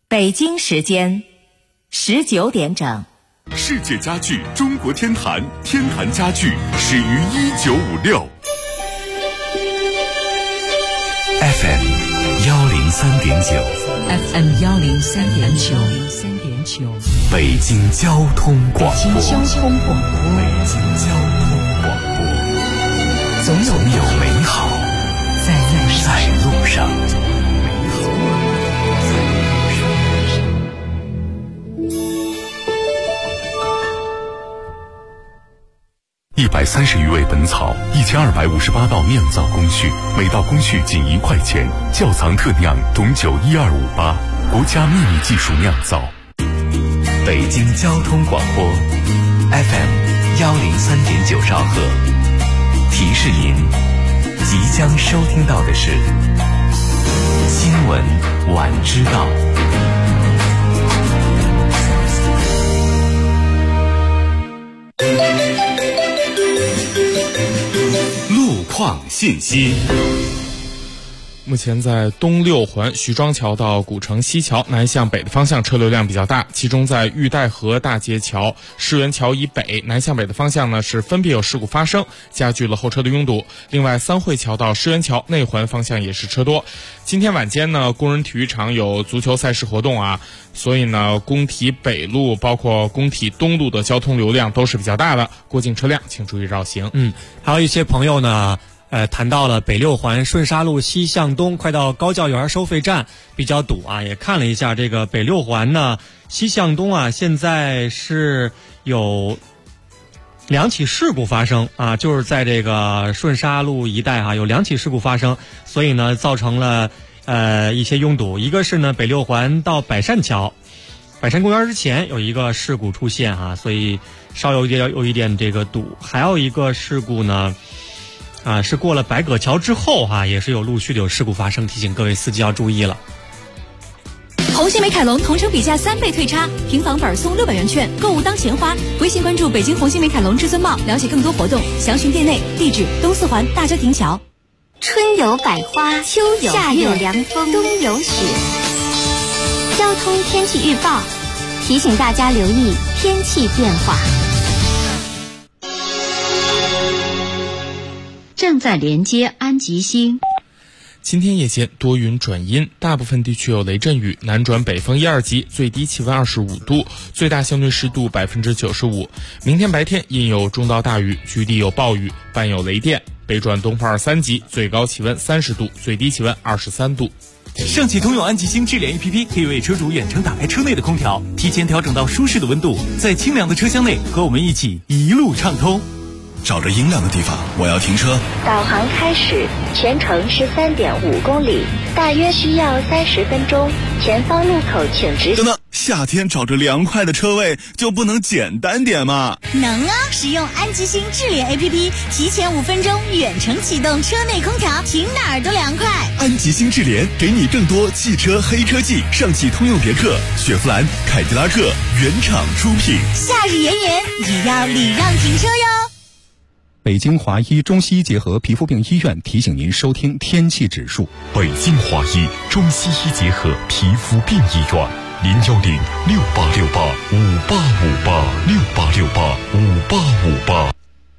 北京时间19点整。 世界家具中国天坛，天坛家具始于1956。 FM 103.9 FM 103.9 北京交通广播。 北京交通广播，总有美好在路上。 130余味本草，1258道酿造工序，每道工序仅1块钱。窖藏特酿董酒12588，国家秘密技术酿造。 北京交通广播 FM 103.9兆赫，提示您即将收听到的是新闻晚知道。 路况信息。 目前在东六环徐庄桥到古城西桥南向北的方向车流量比较大，其中在玉带河大街桥、世园桥以北南向北的方向呢是分别有事故发生，加剧了后车的拥堵。另外三惠桥到世园桥内环方向也是车多。今天晚间呢，工人体育场有足球赛事活动啊，所以呢工体北路包括工体东路的交通流量都是比较大的，过境车辆请注意绕行。 还有一些朋友呢谈到了北六环顺沙路西向东快到高教园收费站比较堵啊，也看了一下这个北六环呢西向东啊，现在是有2起事故发生啊，就是在这个顺沙路一带有2起事故发生，所以呢造成了一些拥堵。一个是呢北六环到百善桥，百善公园之前有一个事故出现所以稍有一点这个堵。还有一个事故呢是过了百葛桥之后也是陆续的有事故发生，提醒各位司机要注意了。 红星美凯龙同城比价3倍退差，平房本送600元券，购物当钱花。微信关注北京红星美凯龙至尊茂，了解更多活动，详询店内。地址东四环大郊亭桥。 春有百花，秋有夏有凉风，冬有雪。交通天气预报提醒大家留意天气变化。 正在连接安吉星。 今天夜间多云转阴，大部分地区有雷阵雨，南转北风1、2级，最低气温25度，最大相对湿度95%。明天白天阴有中到大雨，局地有暴雨，伴有雷电，北转东风2、3级，最高气温30度，最低气温23度。 上汽通用安吉星智联 APP 可以为车主远程打开车内的空调，提前调整到舒适的温度，在清凉的车厢内和我们一起一路畅通。 找着阴凉的地方，我要停车。 导航开始，全程是3.5公里，大约需要30分钟。前方路口请直行。 等等，夏天找着凉快的车位就不能简单点吗？ 能啊！使用安吉星智联 APP， 提前5分钟远程启动车内空调，停哪儿都凉快。 安吉星智联给你更多汽车黑科技，上汽通用别克、雪佛兰、凯迪拉克原厂出品。 夏日炎炎，也要礼让停车哟。 北京华医中西医结合皮肤病医院提醒您收听天气指数。 北京华医中西医结合皮肤病医院，0106868585858，686858。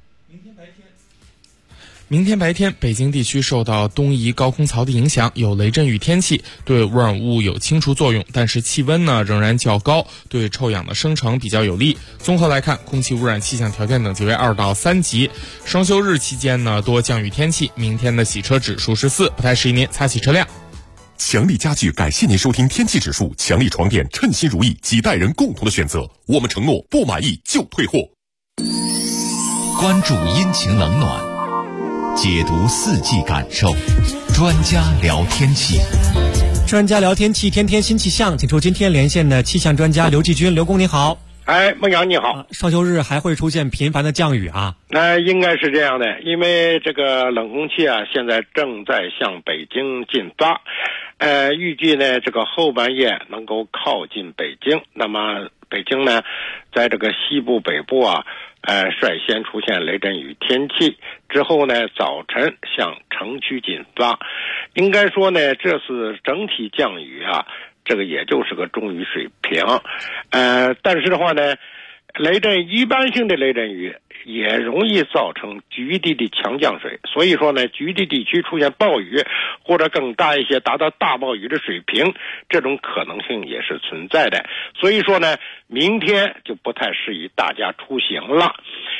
明天白天，北京地区受到东移高空槽的影响，有雷阵雨天气，对污染物有清除作用，但是气温呢仍然较高，对臭氧的生成比较有利。综合来看，空气污染气象条件等级为2到3级。双休日期间呢多降雨天气，明天的洗车指数是4，不太适宜您擦洗车辆。 强力家具感谢您收听天气指数，强力床垫称心如意，几代人共同的选择，我们承诺不满意就退货。 关注阴晴冷暖，解读4季感受，专家聊天气。 专家聊天气，天天新气象，请出今天连线的气象专家刘继军。刘工你好。 孟阳你好。 双休日还会出现频繁的降雨啊？ 应该是这样的，因为这个冷空气现在正在向北京进发，预计呢这个后半夜能够靠近北京。那么北京呢，在这个西部北部率先出现雷阵雨天气，之后呢早晨向城区进发。应该说呢，这次整体降雨这个也就是个中雨水平。但是的话呢，雷阵一般性的雷阵雨也容易造成局地的强降水，所以说呢，局地地区出现暴雨或者更大一些达到大暴雨的水平，这种可能性也是存在的。所以说呢，明天就不太适宜大家出行了。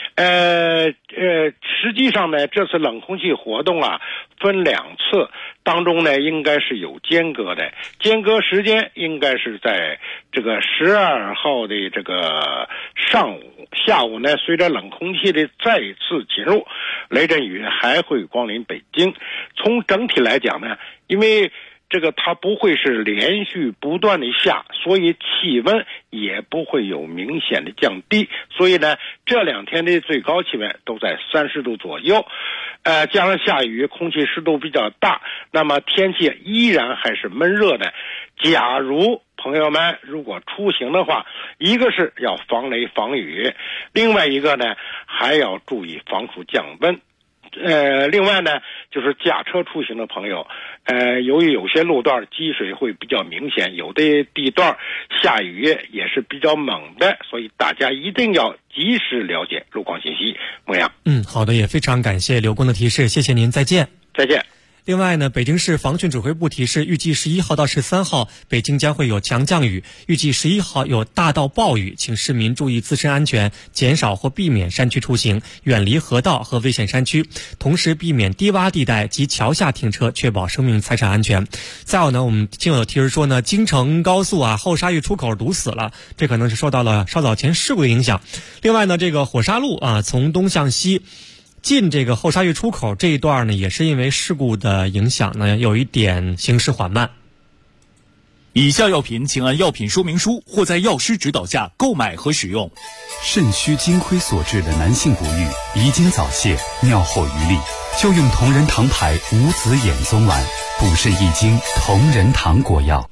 实际上呢，这次冷空气活动啊分2次，当中呢应该是有间隔的，间隔时间应该是在这个12号的这个上午，下午呢随着冷空气的再次侵入，雷阵雨还会光临北京。从整体来讲呢，因为这个它不会是连续不断的下，所以气温也不会有明显的降低，所以呢这2天的最高气温都在30度左右。加上下雨，空气湿度比较大，那么天气依然还是闷热的。假如朋友们如果出行的话，一个是要防雷防雨，另外一个呢还要注意防暑降温。另外呢，就是驾车出行的朋友，由于有些路段积水会比较明显，有的地段下雨也是比较猛的，所以大家一定要及时了解路况信息。牧羊， 好的，也非常感谢刘工的提示，谢谢您，再见。 再见。 另外呢，北京市防汛指挥部提示，预计11号到13号，北京将会有强降雨，预计11号有大到暴雨，请市民注意自身安全，减少或避免山区出行，远离河道和危险山区，同时避免低洼地带及桥下停车，确保生命财产安全。再有呢，我们听友提示说呢，京承高速后沙峪出口堵死了，这可能是受到了稍早前事故的影响。另外呢，这个火沙路从东向西进这个后沙峪出口这一段呢，也是因为事故的影响呢，有一点行驶缓慢。 以下药品请按药品说明书或在药师指导下购买和使用。 肾虚金亏所致的男性不育、遗精早泄、尿后余力，就用同仁堂牌无籽眼松丸，补肾益精，同仁堂果药。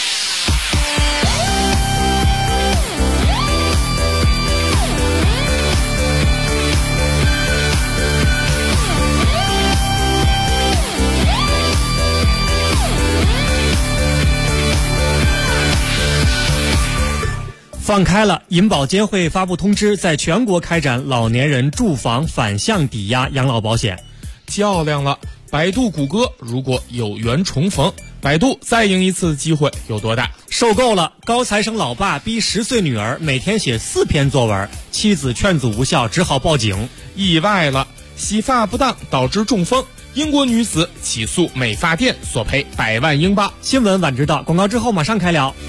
放开了，银保监会发布通知，在全国开展老年人住房反向抵押养老保险。 较量了，百度谷歌如果有缘重逢，百度再赢一次机会有多大？ 受够了，高材生老爸逼10岁女儿每天写4篇作文，妻子劝阻无效，只好报警。 意外了，洗发不当导致中风，英国女子起诉美发店索赔100万英镑。 新闻晚知道，广告之后马上开聊。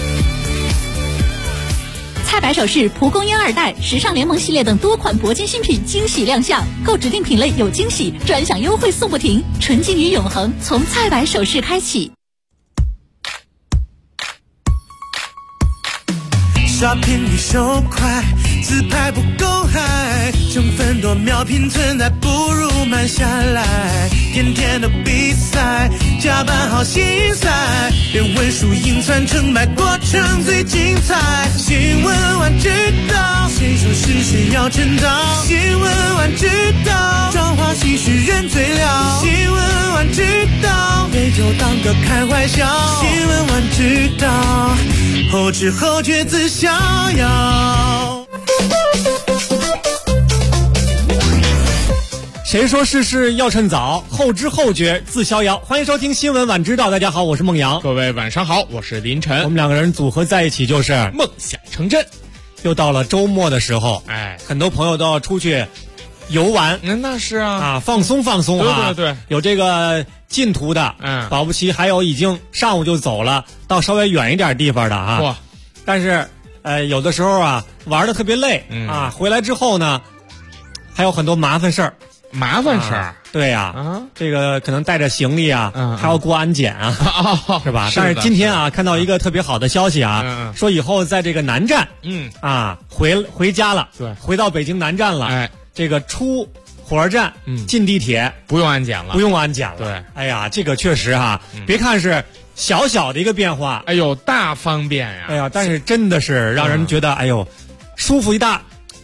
蔡白首饰蒲公英2代、时尚联盟系列等多款铂金新品惊喜亮相，购指定品类有惊喜，专享优惠送不停，纯金与永恒从蔡白首饰开启。 刷屏率手快，自拍不够嗨，成分多秒拼存在，不如慢下来。天天的比赛，加班好心塞，连文输赢算成败过程最精彩。新闻晚知道，谁说是谁要趁早？新闻晚知道，装花戏是人最了。新闻晚知道，别就当个开怀笑。新闻晚知道，后知后觉自逍遥。 谁说事事要趁早？后知后觉自逍遥。欢迎收听新闻晚知道，大家好，我是孟阳。 各位晚上好，我是林晨。 我们2个人组合在一起就是梦想成真。 又到了周末的时候，很多朋友都要出去游玩。 那是啊， 放松放松啊。 对对对， 有这个近途的，保不齐还有已经上午就走了，到稍微远一点地方的啊。 哇， 但是有的时候玩的特别累回来之后呢，还有很多麻烦事儿。 麻烦事儿， 对呀，这个可能带着行李还要过安检是吧？但是今天看到一个特别好的消息说以后在这个南站，回家了， 对， 回到北京南站了，这个出火车站，进地铁不用安检了， 不用安检了。 对， 哎呀，这个确实别看是小小的一个变化， 哎呦，大方便呀！ 哎呀，但是真的是让人觉得舒服一大。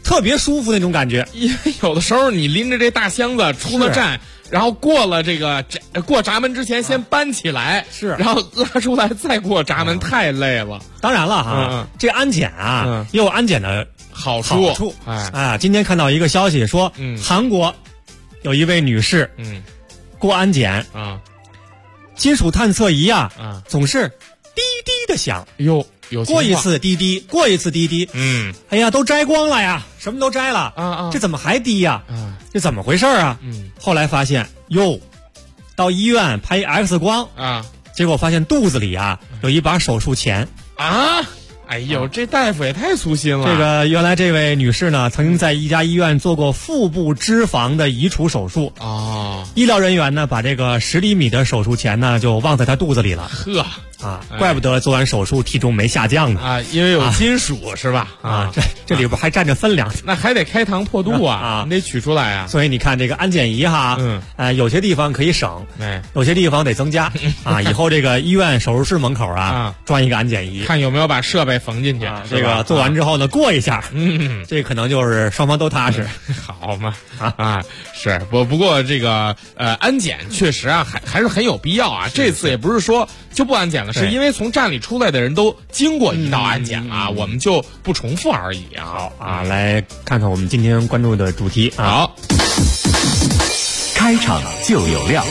特别舒服那种感觉。 因为有的时候你拎着这大箱子出了站，然后过了过闸门之前先搬起来， 是， 然后拉出来再过闸门，太累了。 当然了哈，这安检啊也有安检的好处。 今天看到一个消息说，韩国有一位女士，过安检金属探测仪总是滴滴的响， 哟， 过一次滴滴，过一次滴滴，哎呀，都摘光了呀，什么都摘了，这怎么还滴呀？这怎么回事啊？后来发现，到医院拍 X 光结果发现肚子里有一把手术钳哎呦，这大夫也太粗心了。 这个原来这位女士呢，曾经在一家医院做过腹部脂肪的移除手术医疗人员呢，把这个10厘米的手术钳呢，就忘在她肚子里了。怪不得做完手术体重没下降呢因为有金属是吧？ 这里边还占着分量， 那还得开膛破肚你得取出来所以你看这个安检仪有些地方可以省，有些地方得增加以后这个医院手术室门口装一个安检仪， 看有没有把设备缝进去。 这个做完之后呢，过一下，这可能就是双方都踏实， 好嘛是不过这个安检确实还是很有必要这次也不是说就不安检了，是因为从站里出来的人都经过一道安检了，我们就不重复而已好来看看我们今天关注的主题好， 开场就有料。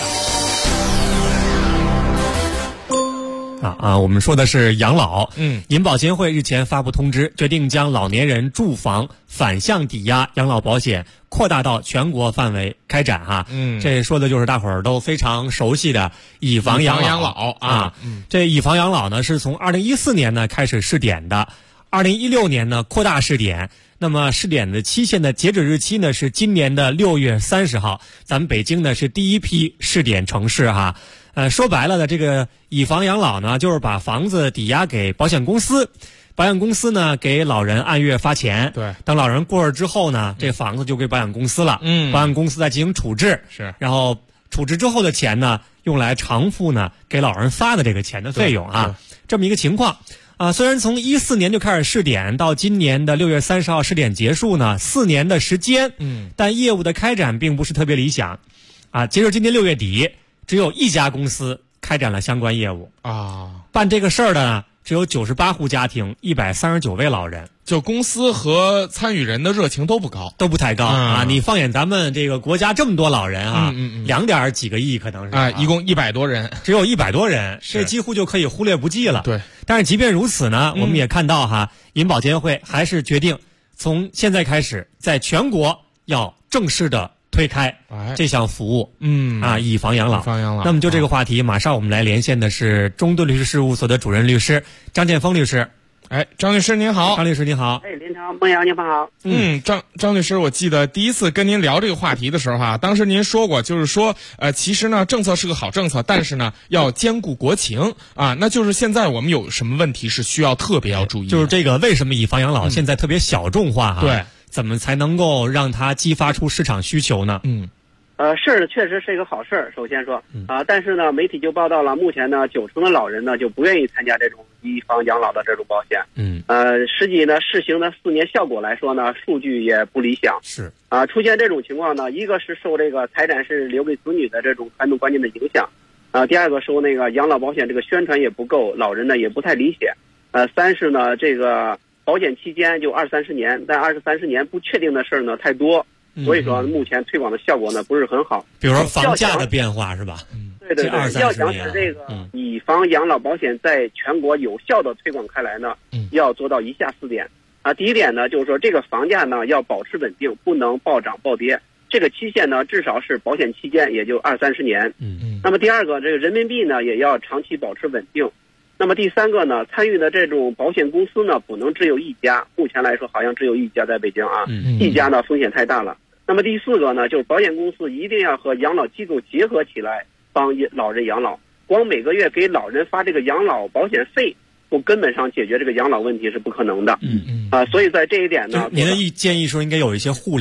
我们说的是养老。银保监会日前发布通知，决定将老年人住房反向抵押养老保险扩大到全国范围开展这说的就是大伙儿都非常熟悉的以房养老这以房养老呢，是从2014年呢开始试点的，2016年呢扩大试点。那么试点的期限的截止日期呢是今年的6月30号，咱们北京呢是第一批试点城市说白了的，这个以房养老呢，就是把房子抵押给保险公司，保险公司呢给老人按月发钱， 对， 等老人过世之后呢，这房子就归保险公司了，保险公司再进行处置， 是， 然后处置之后的钱呢，用来偿付呢给老人发的这个钱的费用这么一个情况。虽然从14年就开始试点，到今年的6月30号试点结束呢，4年的时间，但业务的开展并不是特别理想，截至今年6月底，只有一家公司开展了相关业务办这个事儿的呢，只有98户家庭，139位老人。 就公司和参与人的热情都不高， 都不太高你放眼咱们这个国家这么多老人2点几个亿可能是一共100多人， 只有100多人，这几乎就可以忽略不计了。 对， 但是即便如此呢，我们也看到银保监会还是决定从现在开始，在全国要正式的推开这项服务，以房养老。那么就这个话题，马上我们来连线的是中盾律师事务所的主任律师张建峰律师。 张律师您好。 张律师您好。 林超，孟阳，您好。 张律师，我记得第一次跟您聊这个话题的时候当时您说过，就是说其实呢政策是个好政策，但是呢要兼顾国情那就是现在我们有什么问题是需要特别要注意的？ 就是这个为什么以房养老现在特别小众化对， 怎么才能够让它激发出市场需求呢？ 是确实是一个好事儿。首先说但是呢，媒体就报道了，目前呢90%的老人呢就不愿意参加这种以房养老的这种保险。实际呢试行的4年效果来说呢，数据也不理想。 是出现这种情况呢，一个是受这个财产是留给子女的这种传统观念的影响，第二个受那个养老保险这个宣传也不够，老人呢也不太理解。三是呢这个保险期间就20-30年，但20-30年不确定的事儿呢太多。所以说目前推广的效果呢不是很好。 比如说房价的变化是吧？ 对，要想使这个以房养老保险在全国有效的推广开来呢，要做到以下4点第一点呢，就是说这个房价呢要保持稳定，不能暴涨暴跌，这个期限呢至少是保险期间，也就20-30年。那么第二个，这个人民币呢也要长期保持稳定。那么第三个呢，参与的这种保险公司呢不能只有一家，目前来说好像只有一家在北京一家呢风险太大了。那么第4个呢，就是保险公司一定要和养老机构结合起来帮老人养老，光每个月给老人发这个养老保险费，不根本上解决这个养老问题是不可能的。所以在这一点呢， 您的建议说应该有一些护理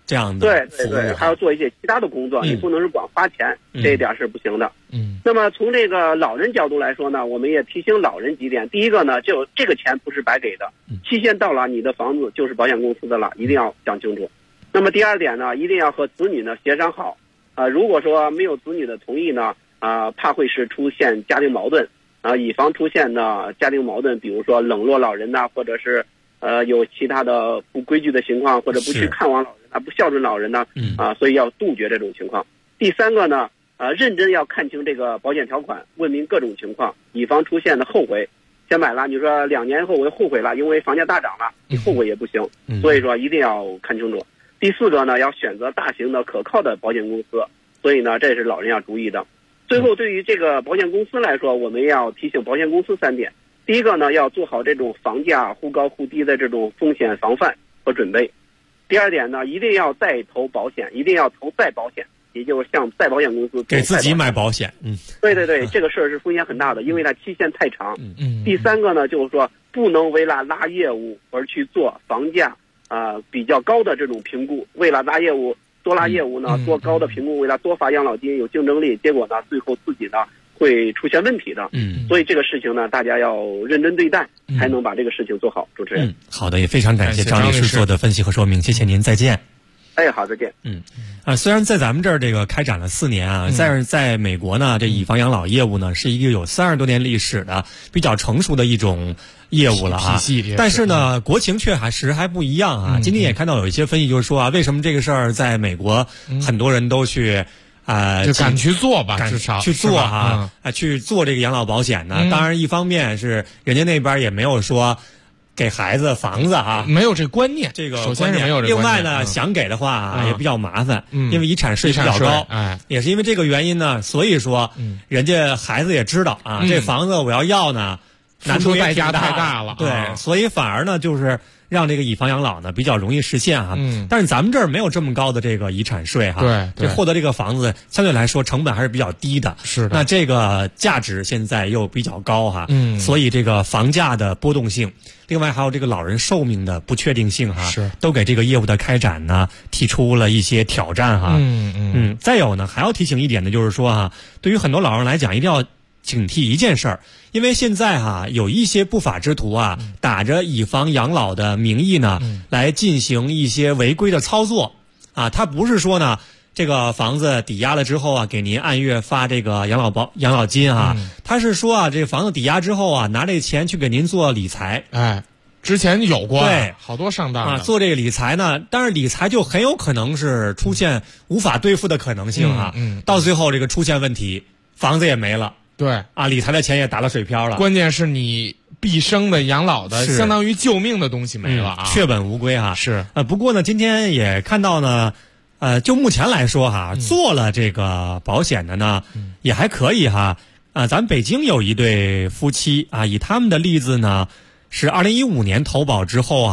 这样的对对对，还要做一些其他的工作，你不能是光花钱，这一点是不行的。那么从这个老人角度来说呢，我们也提醒老人几点。第一个呢，就这个钱不是白给的，期限到了，你的房子就是保险公司的了，一定要讲清楚。那么第二点呢，一定要和子女呢协商好。如果说没有子女的同意呢，怕会是出现家庭矛盾，以防出现呢家庭矛盾，比如说冷落老人呐，或者是有其他的不规矩的情况，或者不去看望老人不孝顺老人呢，所以要杜绝这种情况。第三个呢，认真要看清这个保险条款，问明各种情况，以防出现的后悔。先买了，你说2年后我又后悔了，因为房价大涨了，你后悔也不行。所以说一定要看清楚。第四个呢，要选择大型的可靠的保险公司，所以呢，这是老人要注意的。最后，对于这个保险公司来说，我们要提醒保险公司3点。第一个呢，要做好这种房价忽高忽低的这种风险防范和准备。第二点呢，一定要再投保险，一定要投再保险，也就是向再保险公司给自己买保险。 对对对，这个事儿是风险很大的，因为它期限太长。第三个呢，就是说不能为了拉业务而去做房价比较高的这种评估，为了拉业务多拉业务呢，多高的评估，为了多发养老金有竞争力，结果呢最后自己呢会出现问题的。所以这个事情呢，大家要认真对待，才能把这个事情做好。主持人， 好的，也非常感谢张律师做的分析和说明，谢谢您，再见。 好，再见。 虽然在咱们这儿这个开展了4年啊，但是在美国呢，这以房养老业务呢是一个有30多年历史的比较成熟的一种业务了啊。但是呢，国情却还不一样啊。今天也看到有一些分析，就是说为什么这个事儿在美国很多人都去就敢去做吧，至少去做去做这个养老保险呢。当然，一方面是人家那边也没有说给孩子房子没有这观念， 这个首先是没有这观念。 另外呢，想给的话也比较麻烦，因为遗产税比较高。也是因为这个原因呢，所以说人家孩子也知道这房子我要呢， 付出代价太大了。 对，所以反而呢，就是让这个以房养老呢比较容易实现但是咱们这儿没有这么高的这个遗产税对， 这获得这个房子相对来说成本还是比较低的。 是的。 那这个价值现在又比较高所以这个房价的波动性，另外还有这个老人寿命的不确定性都给这个业务的开展呢提出了一些挑战再有呢，还要提醒一点的就是说对于很多老人来讲，一定要警惕一件事儿，因为现在有一些不法之徒打着以房养老的名义呢来进行一些违规的操作他不是说呢这个房子抵押了之后给您按月发这个养老金他是说这个房子抵押之后拿这钱去给您做理财。 之前有过对好多上当做这个理财呢，但是理财就很有可能是出现无法兑付的可能性到最后这个出现问题，房子也没了。 对理财的钱也打了水漂了。 关键是你毕生的养老的相当于救命的东西没了血本无归是不过呢，今天也看到呢就目前来说做了这个保险的呢也还可以咱北京有一对夫妻以他们的例子呢是2015年投保之后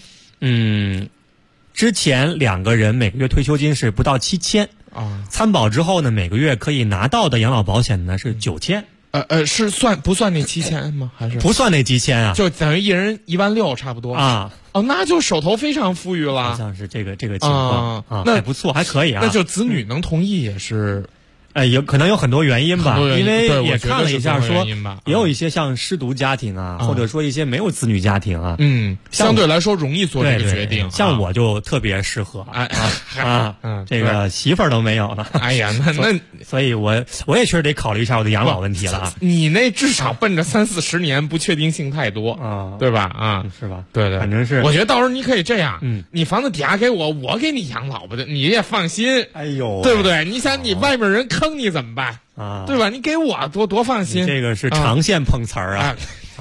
之前2个人每个月退休金是不到7000参保之后呢，每个月可以拿到的养老保险呢是9000。 是不算那7000吗？还是不算那7000 就等于一人16000差不多那就手头非常富裕了。 好像是这个情况那还不错，还可以那就子女能同意也是。 有可能有很多原因吧，因为也看了一下说，也有一些像失独家庭或者说一些没有子女家庭相对来说容易做这个决定。 像我就特别适合这个媳妇儿都没有了。 哎呀，那所以我也确实得考虑一下我的养老问题了你那至少奔着30-40年，不确定性太多对吧？ 是吧？ 对， 反正是我觉得到时候你可以这样，你房子抵押给我，我给你养老吧，你也放心。 哎呦， 对不对？你想你外面人坑你怎么办对吧？你给我多放心。 这个是长线碰瓷儿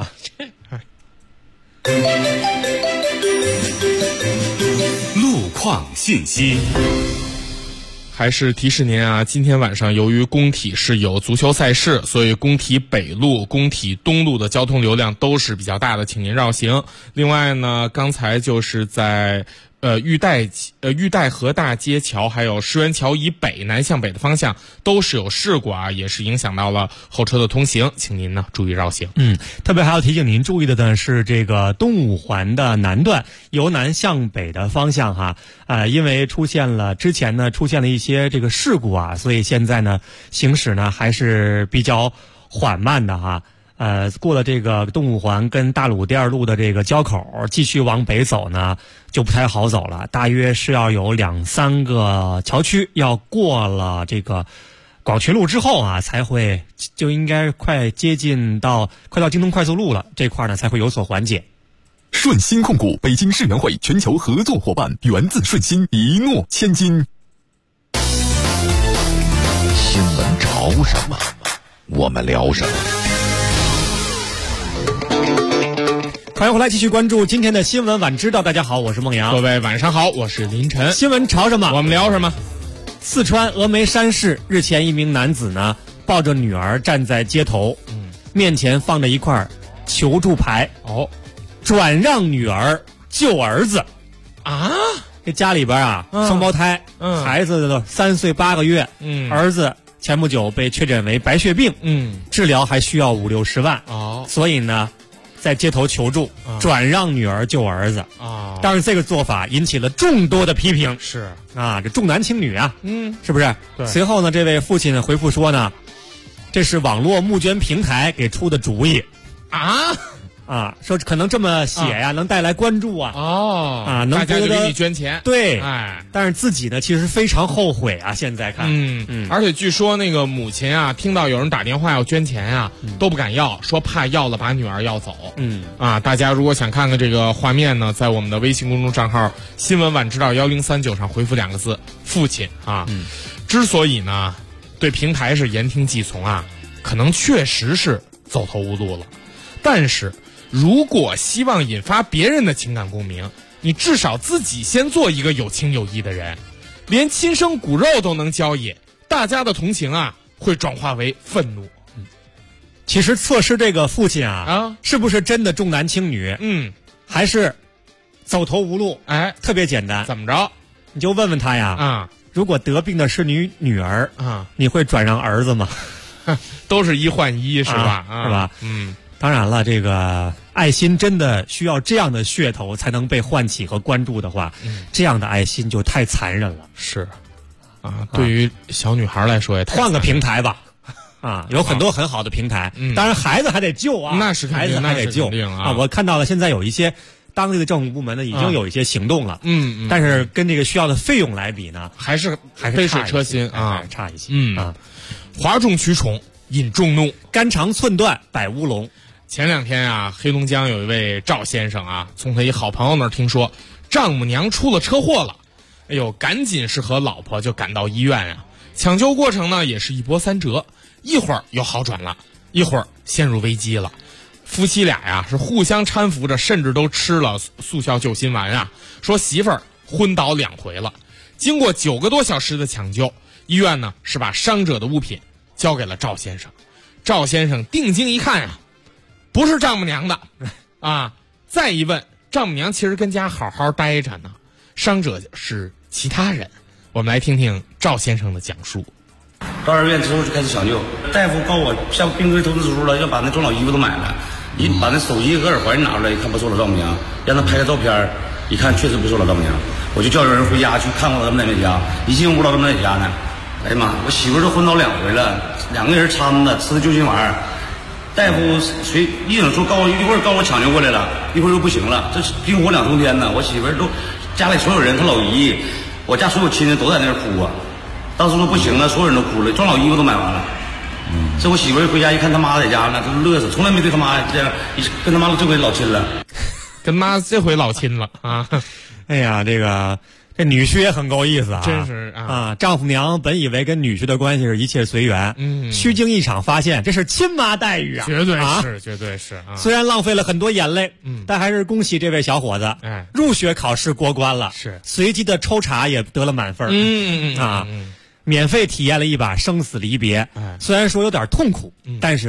路况信息。 还是提示您今天晚上由于工体是有足球赛事，所以工体北路、工体东路的交通流量都是比较大的，请您绕行。另外呢，刚才就是在玉带河大街桥还有石园桥以北南向北的方向都是有事故啊，也是影响到了后车的通行，请您呢注意绕行。 特别还要提醒您注意的呢是这个东五环的南段由南向北的方向哈，因为之前呢出现了一些这个事故啊，所以现在呢行驶呢还是比较缓慢的哈。过了这个东五环跟大鲁第二路的这个交口，继续往北走呢，就不太好走了。大约是要有2-3个桥区要过了这个广渠路之后啊，就应该快到京东快速路了，这块呢才会有所缓解。 顺鑫控股北京世园会全球合作伙伴，源自顺鑫，一诺千金。 新闻潮什么，我们聊什么。 欢迎回来，继续关注今天的新闻晚知道。大家好，我是孟阳。 各位晚上好，我是林晨。 新闻潮什么？ 我们聊什么？ 四川峨眉山市日前，一名男子呢抱着女儿站在街头，面前放着一块求助牌，转让女儿救儿子啊！ 这家里边啊，双胞胎，孩子的3岁8个月，儿子前不久被确诊为白血病，治疗还需要50-60万，所以呢。在街头求助，转让女儿救儿子啊！但是这个做法引起了众多的批评， 是啊，这重男轻女啊，是不是？ 对。 随后呢，这位父亲回复说呢，这是网络募捐平台给出的主意啊，说可能这么写呀，能带来关注啊，能大家就给你捐钱， 对，但是自己呢其实非常后悔啊，现在看， 而且据说那个母亲啊，听到有人打电话要捐钱啊，都不敢要，说怕要了把女儿要走，大家如果想看看这个画面呢，在我们的微信公众账号新闻晚知道1039上回复2个字父亲啊，之所以呢对平台是言听计从啊，可能确实是走投无路了，但是如果希望引发别人的情感共鸣，你至少自己先做一个有情有义的人，连亲生骨肉都能交易，大家的同情啊会转化为愤怒。 其实测试这个父亲啊，是不是真的重男轻女？还是走投无路？特别简单， 怎么着？ 你就问问他呀，如果得病的是女儿你会转让儿子吗？ 都是1换1是吧？ 是吧？当然了，这个爱心真的需要这样的噱头才能被唤起和关注的话，这样的爱心就太残忍了。 是啊，对于小女孩来说也太换个平台吧。有很多很好的平台，当然孩子还得救啊， 那是孩子还得救啊。 我看到了，现在有一些当地的政府部门呢，已经有一些行动了，但是跟这个需要的费用来比呢， 还是杯水车薪啊， 差一些哗众取宠引众怒， 肝肠寸断摆乌龙。 前2天啊，黑龙江有一位赵先生啊，从他一好朋友那儿听说丈母娘出了车祸了，哎呦，赶紧是和老婆就赶到医院啊。抢救过程呢也是一波三折，一会儿又好转了，一会儿陷入危机了。夫妻俩呀是互相搀扶着，甚至都吃了速效救心丸啊。说媳妇儿昏倒2回了。经过9个多小时的抢救，医院呢是把伤者的物品交给了赵先生。赵先生定睛一看啊，不是丈母娘的啊。再一问，丈母娘其实跟家好好待着呢，伤者是其他人。我们来听听赵先生的讲述。 到二院之后就开始抢救，大夫告我下病危通知书了，要把那装老衣服都买了，把那手机和耳环拿出来，一看不是我老丈母娘，让他拍个照片，一看确实不是我老丈母娘，我就叫人回家去看我老丈母奶奶家，一进屋老丈母奶奶家呢，哎呀妈，我媳妇都昏倒2回了，2个人搀着吃的救心丸，大夫一整说一会儿告我抢救过来了，一会儿又不行了，这冰火2重天呢，我媳妇都家里所有人，她老姨，我家所有亲戚都在那儿哭啊。当时说不行了，所有人都哭了，装老衣服都买完了。这我媳妇回家一看他妈在家呢，就乐死，从来没对他妈这样，跟他妈这回老亲了， 跟妈这回老亲了啊！ 哎呀，这女婿也很够意思啊， 真是啊！丈母娘本以为跟女婿的关系是一切随缘，虚惊一场，发现这是亲妈待遇啊！ 绝对是，绝对是啊！ 虽然浪费了很多眼泪，但还是恭喜这位小伙子，入学考试过关了， 是随机的抽查也得了满分，免费体验了一把生死离别，虽然说有点痛苦，但是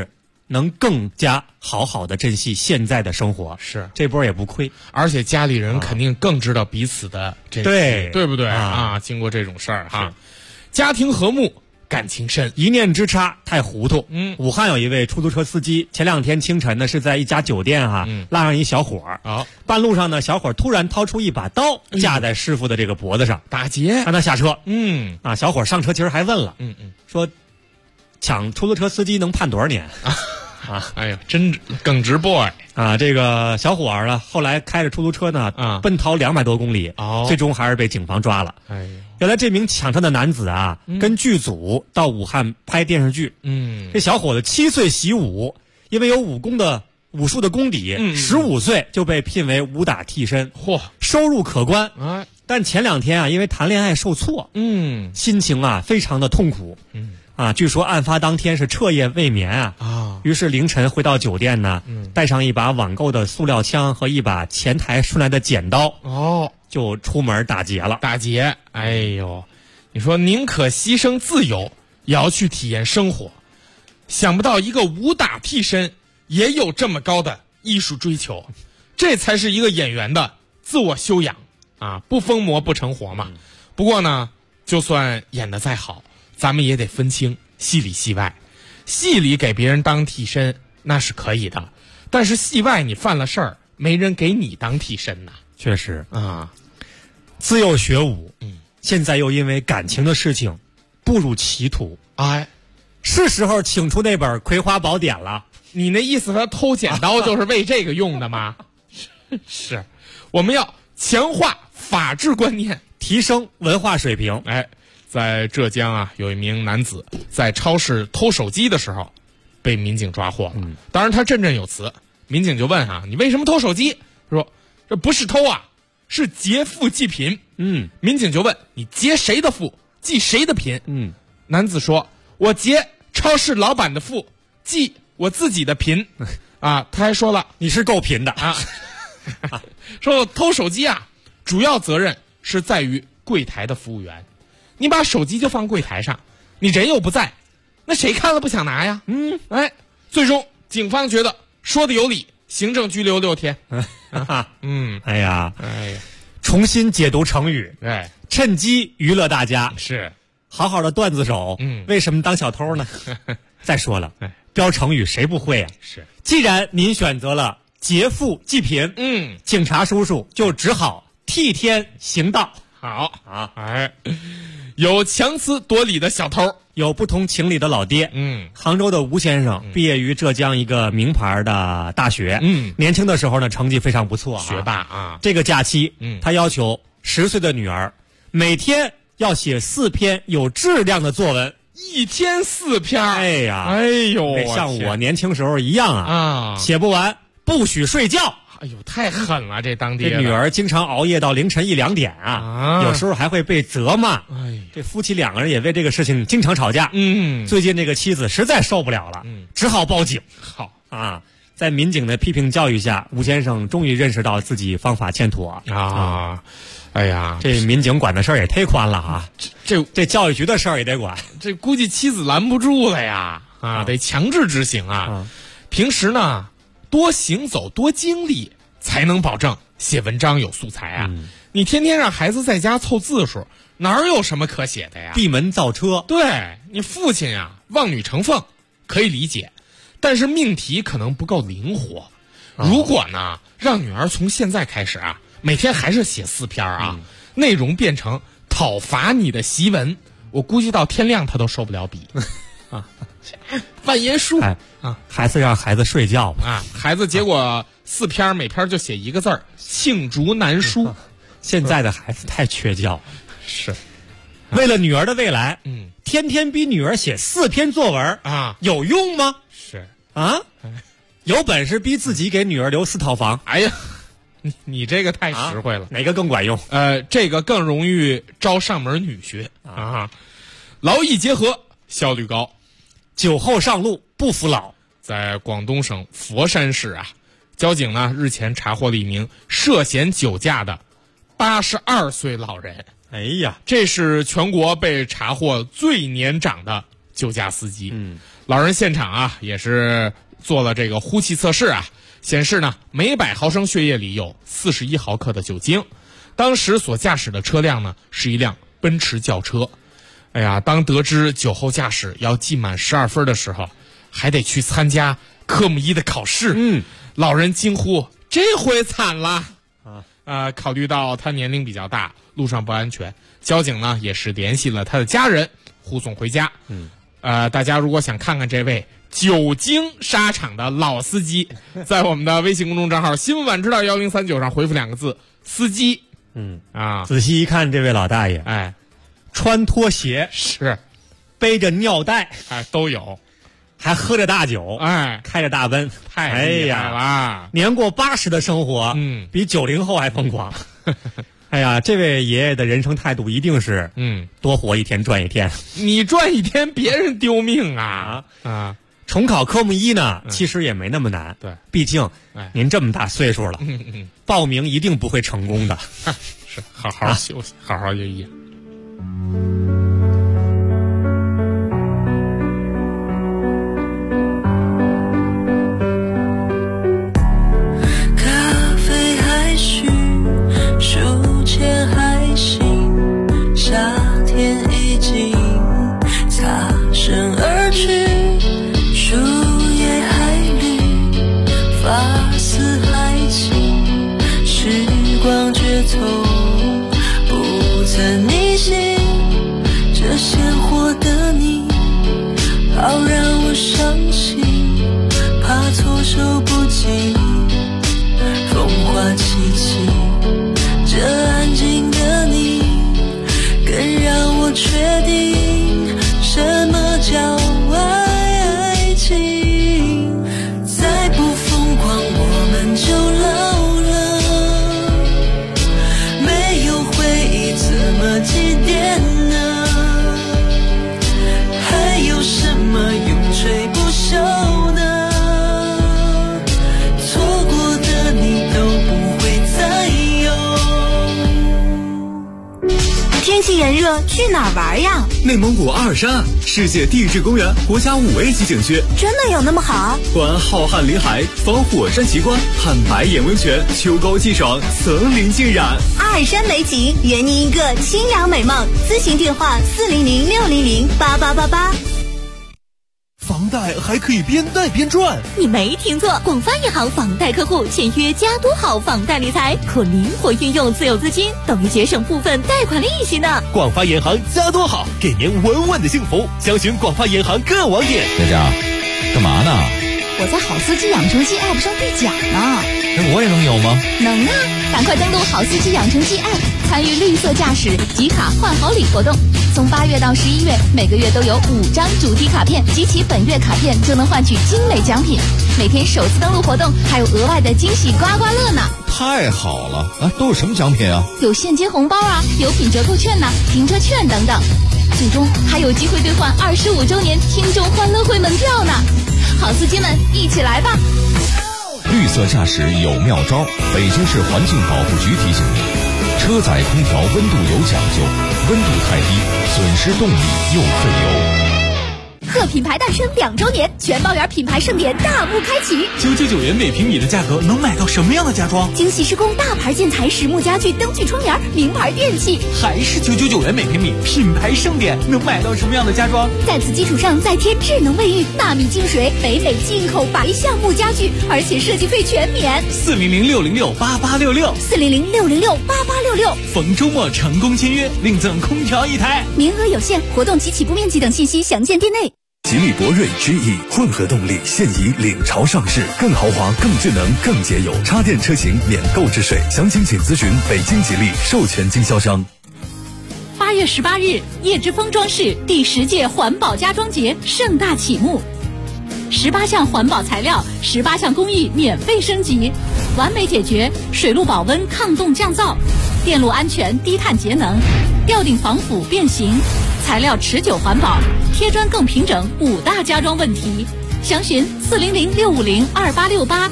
能更加好好的珍惜现在的生活。 是， 这波也不亏， 而且家里人肯定更知道彼此的珍惜，对不对啊？经过这种事儿哈，家庭和睦，感情深， 一念之差太糊涂。武汉有一位出租车司机，前2天清晨呢是在一家酒店拉上一小伙儿，半路上呢小伙儿突然掏出一把刀架在师傅的这个脖子上打劫， 让他下车。小伙儿上车其实还问了，说抢出租车司机能判多少年？ 哎呀，真耿直 boy 啊！这个小伙儿呢，后来开着出租车呢，奔逃200多公里，最终还是被警方抓了。 哎呀， 原来这名抢车的男子跟剧组到武汉拍电视剧。这小伙子7岁习武，因为有武术的功底，15岁就被聘为武打替身，收入可观。但前2天因为谈恋爱受挫，心情非常的痛苦。据说案发当天是彻夜未眠于是凌晨回到酒店呢，带上一把网购的塑料枪和一把前台顺来的剪刀，就出门打劫了。 打劫，哎呦，你说宁可牺牲自由，也要去体验生活。想不到一个武打替身也有这么高的艺术追求，这才是一个演员的自我修养不疯魔不成活嘛。不过呢，就算演得再好，咱们也得分清戏里戏外。戏里给别人当替身那是可以的，但是戏外你犯了事儿，没人给你当替身呐。 确实自幼学武，现在又因为感情的事情步入歧途，是时候请出那本《葵花宝典》了。 你那意思他偷剪刀就是为这个用的吗？是，我们要强化法治观念， 提升文化水平。 在浙江有一名男子在超市偷手机的时候被民警抓获了。当然他振振有词，民警就问你为什么偷手机？说这不是偷是劫富济贫。民警就问你劫谁的富，济谁的贫？男子说我劫超市老板的富，济我自己的贫。他还说了你是够贫的说偷手机主要责任是在于柜台的服务员。你把手机就放柜台上，你人又不在，那谁看了不想拿呀？最终警方觉得说的有理，行政拘留6天。 哎呀，重新解读成语，趁机娱乐大家。 是， 好好的段子手，为什么当小偷呢？再说了，标成语谁不会是， 既然您选择了劫富济贫，警察叔叔就只好替天行道。 好有强词夺理的小偷， 有不通情理的老爹。杭州的吴先生毕业于浙江一个名牌的大学。年轻的时候呢，成绩非常不错， 学霸这个假期，他要求10岁的女儿每天要写4篇有质量的作文 ，1天4篇。 哎呀， 哎呦， 得像我年轻时候一样写不完不许睡觉。 哎呦，太狠了！这当爹的这女儿经常熬夜到凌晨1、2点有时候还会被责骂。这夫妻2个人也为这个事情经常吵架。最近这个妻子实在受不了了，只好报警。 好在民警的批评教育下，吴先生终于认识到自己方法欠妥哎呀， 这民警管的事儿也忒宽了这教育局的事儿也得管。 这估计妻子拦不住了呀得强制执行平时呢多行走多经历，才能保证写文章有素材你天天让孩子在家凑字数，哪有什么可写的呀？ 闭门造车。 对，你父亲望女成凤可以理解，但是命题可能不够灵活。如果呢让女儿从现在开始每天还是写4篇内容变成讨伐你的檄文，我估计到天亮他都受不了笔万言书还是让孩子睡觉吧孩子结果4篇每篇就写1个字儿，罄竹难书。 现在的孩子太缺觉是为了女儿的未来天天逼女儿写4篇作文有用吗？ 是有本事逼自己给女儿留4套房。 哎呀，你这个太实惠了。 哪个更管用？ 这个更容易招上门女婿劳逸结合，效率高。 酒后上路不服老。 在广东省佛山市交警呢日前查获了一名涉嫌酒驾的82岁老人。 哎呀， 这是全国被查获最年长的酒驾司机。 老人现场啊也是做了这个呼气测试啊，显示呢每100毫升血液里有41毫克的酒精。当时所驾驶的车辆呢是一辆奔驰轿车。哎呀，当得知酒后驾驶要记满12分的时候，还得去参加科目1的考试。老人惊呼：“这回惨了！”考虑到他年龄比较大，路上不安全，交警呢也是联系了他的家人，护送回家。大家如果想看看这位久经沙场的老司机，在我们的微信公众账号新闻晚知道1039上回复2个字司机。 仔细一看，这位老大爷，穿拖鞋， 是背着尿袋， 都有， 还喝着大酒，开着大奔， 太厉害了！ 年过80的生活，比90后还疯狂。哎呀，这位爷爷的人生态度一定是，多活一天赚一天。 你赚一天，别人丢命啊！ 重考科目1呢，其实也没那么难。 对， 毕竟您这么大岁数了，报名一定不会成功的。 是，好好休息，好好营业。 咖啡还需，书签还行，夏天已经擦身而去。树叶还绿，发丝还轻，时光却从不曾逆行。这鲜活的你，好让我伤心，怕措手不及，风花凄凄。这安静的你，更让我确定什么叫爱。再不疯狂我们就老了，没有回忆怎么祭奠呢？还有什么永垂不朽呢？错过的你都不会再有。 天气炎热，去哪儿玩呀？ 内蒙古阿尔山，世界地质公园国家5A级景区， 真的有那么好？ 观浩瀚林海，访火山奇观，看白眼温泉，秋高气爽，层林尽染。 阿尔山美景，圆你一个清凉美梦。咨询电话400-600-8888。 房贷还可以边贷边赚， 你没听错，广发银行房贷客户签约加多好房贷理财，可灵活运用自有资金，等于节省部分贷款利息呢。 广发银行加多好，给您稳稳的幸福。详询广发银行各网点。 佳佳，干嘛呢？ 我在好司机养成记 App 上兑奖呢。 那我也能有吗？ 能啊！赶快登录好司机养成记 App， 参与绿色驾驶集卡换好礼活动。从8月到11月，每个月都有5张主题卡片，集齐本月卡片就能换取精美奖品。每天首次登录活动还有额外的惊喜刮刮乐呢！ 太好了啊！都有什么奖品啊？ 有现金红包啊，有品折扣券呐、停车券等等。最终还有机会兑换25周年听众欢乐会门票呢！好司机们，一起来吧！ 绿色驾驶有妙招，北京市环境保护局提醒您：车载空调温度有讲究，温度太低，损失动力又费油。 贺品牌诞生2周年，全包园品牌盛典大幕开启。 999元每平米的价格能买到什么样的家装？ 精细施工大牌建材、实木家具、灯具窗帘、名牌电器， 还是999元每平米，品牌盛典能买到什么样的家装？ 在此基础上再贴智能卫浴、纳米净水、北美进口白橡木家具，而且设计费全免。 400-606-8866 400-606-8866， 逢周末成功签约，另赠空调1台， 名额有限，活动及起步面积等信息详见店内。 吉利博瑞 GE 混合动力现已领潮上市，更豪华、更智能、更节油，插电车型免购置税，详情请咨询北京吉利授权经销商。 8月18日，叶之峰装饰第10届环保家装节盛大启幕，18项环保材料、18项工艺免费升级，完美解决水路保温、抗冻降噪、电路安全、低碳节能、吊顶防腐变形、材料持久环保、贴砖更平整5大家装问题。详询400-650-2868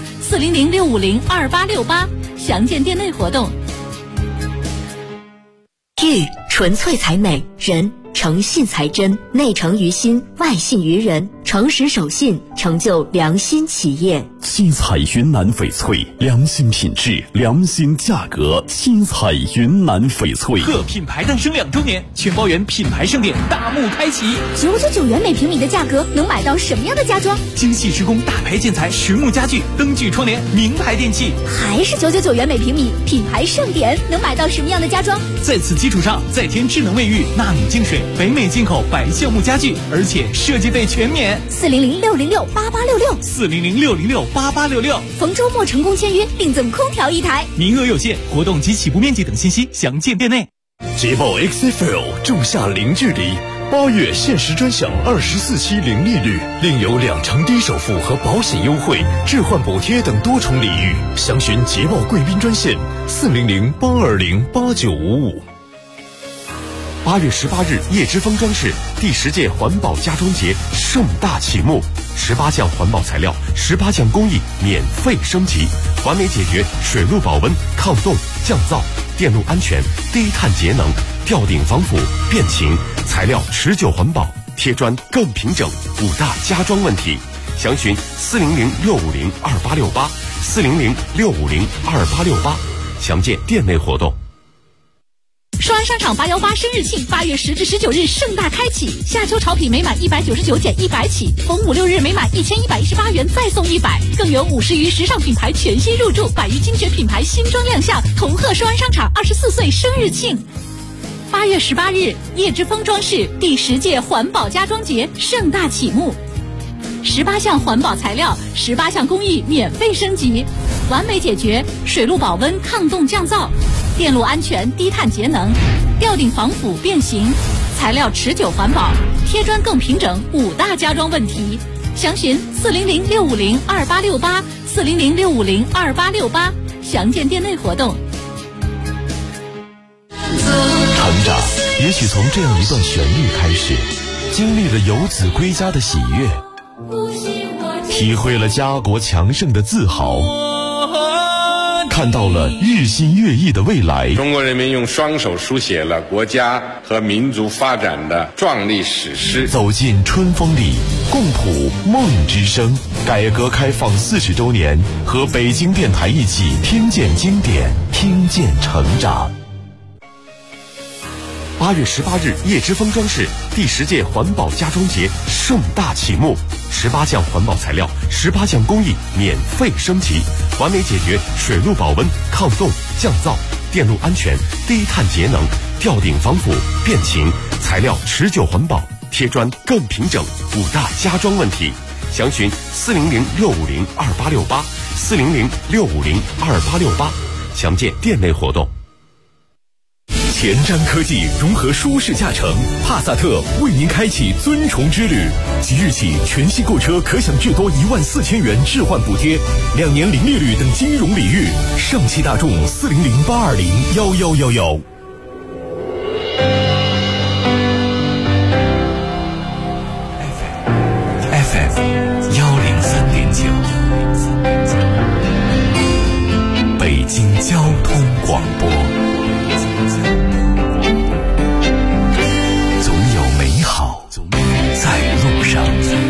400-650-2868，详见店内活动。 玉纯粹才美，人诚信才真，内诚于心，外信于人。 诚实守信，成就良心企业。 七彩云南翡翠，良心品质，良心价格。七彩云南翡翠。 贺品牌诞生2周年，全包园品牌盛典大幕开启。 999元每平米的价格，能买到什么样的家装？ 精细施工，大牌建材，实木家具，灯具窗帘，名牌电器。 还是999元每平米，品牌盛典能买到什么样的家装？ 在此基础上，再添智能卫浴、纳米净水、北美进口白橡木家具，而且设计费全免。 400-606-8866，400-606-8866。逢周末成功签约，另赠空调1台， 名额有限，活动及起步面积等信息详见店内。 捷豹 XFL 仲夏零距离，8月限时专享24期零利率，另有2成低首付和保险优惠、置换补贴等多重礼遇。详询捷豹贵宾专线400-820-8955。 8月18日，叶之峰装饰第10届环保家装节盛大启幕，18项环保材料，18项工艺免费升级，完美解决水路保温、抗冻、降噪、电路安全、低碳节能、吊顶防腐、变形，材料持久环保，贴砖更平整，5大家装问题。详询400-650-2868，400-650-2868，详见店内活动。 双安商场818生日庆，8月10至19日盛大开启，夏秋潮品每满199减100起，逢5、6日每满1118元再送100，更有50余时尚品牌全新入驻，100余精选品牌新装亮相，同贺双安商场24岁生日庆。8月18日，叶之峰装饰第10届环保家装节盛大启幕，18项环保材料，18项工艺免费升级，完美解决水路保温、抗冻降噪、电路安全、低碳节能、吊顶防腐变形，材料持久环保，贴砖更平整，5大家装问题。详询400-650-2868，400-650-2868，详见店内活动。 成长也许从这样一段旋律开始，经历了游子归家的喜悦，体会了家国强盛的自豪，看到了日新月异的未来。 中国人民用双手书写了国家和民族发展的壮丽史诗。 走进春风里，共谱梦之声。改革开放40周年，和北京电台一起听见经典，听见成长。8月18日，叶之峰装饰第10届环保家装节盛大启幕，18项环保材料，18项工艺免费升级，完美解决水路保温、抗冻、降噪、电路安全、低碳节能、吊顶防腐、变形，材料持久环保，贴砖更平整，5大家装问题。详询400-650-2868，400-650-2868，详见店内活动。 前瞻科技融合舒适驾乘，帕萨特为您开启尊崇之旅。即日起，全系购车可享至多14000元置换补贴，2年零利率等金融礼遇。上汽大众400-820-1111。 FM 103.9，北京交通广播。总有美好在路上。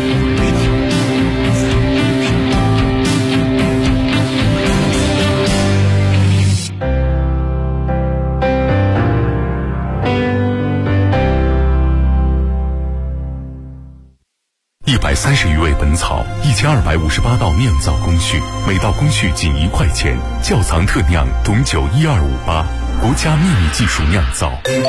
130余味本草，1258道酿造工序，每道工序仅1块钱。窖藏特酿董酒12588，国家秘密技术酿造。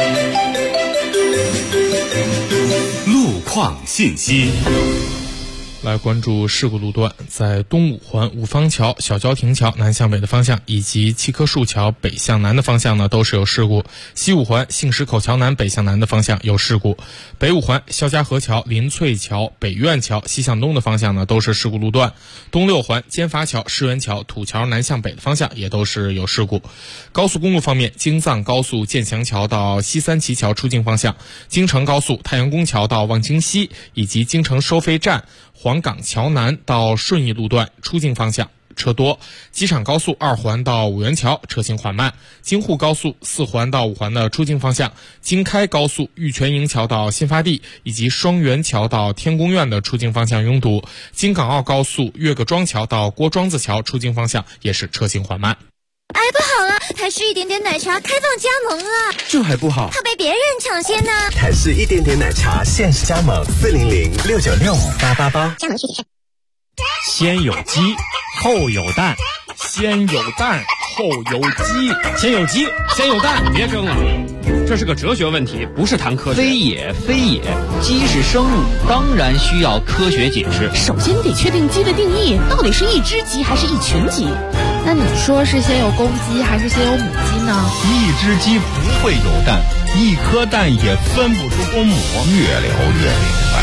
路况信息。 来关注事故路段，在东五环五方桥小郊亭桥南向北的方向，以及七棵树桥北向南的方向呢，都是有事故。西五环杏石口桥南北向南的方向有事故。北五环肖家河桥、林翠桥、北苑桥西向东的方向呢，都是事故路段。东六环尖筏桥、世园桥、土桥南向北的方向也都是有事故。高速公路方面，京藏高速建祥桥到西三旗桥出境方向，京承高速太阳宫桥到望京西，以及京承收费站、黄广港桥南到顺义路段出境方向车多，机场高速2环到五元桥车行缓慢，京沪高速4环到5环的出境方向，京开高速玉泉营桥到新发地以及双元桥到天宫苑的出境方向拥堵，京港澳高速岳各庄桥到郭庄子桥出境方向也是车行缓慢。 哎，不好了，台式一点点奶茶开放加盟了， 这还不好， 怕被别人抢先呢。 台式一点点奶茶限时加盟40069658888， 加盟具体。 先有鸡后有蛋， 先有蛋后有鸡， 先有鸡先有蛋， 别争了，这是个哲学问题，不是谈科学。 非也，鸡是生物，当然需要科学解释。 首先得确定鸡的定义，到底是一只鸡还是一群鸡？ 那你说是先有公鸡还是先有母鸡呢？ 一只鸡不会有蛋，一颗蛋也分不出公母。越聊越明白。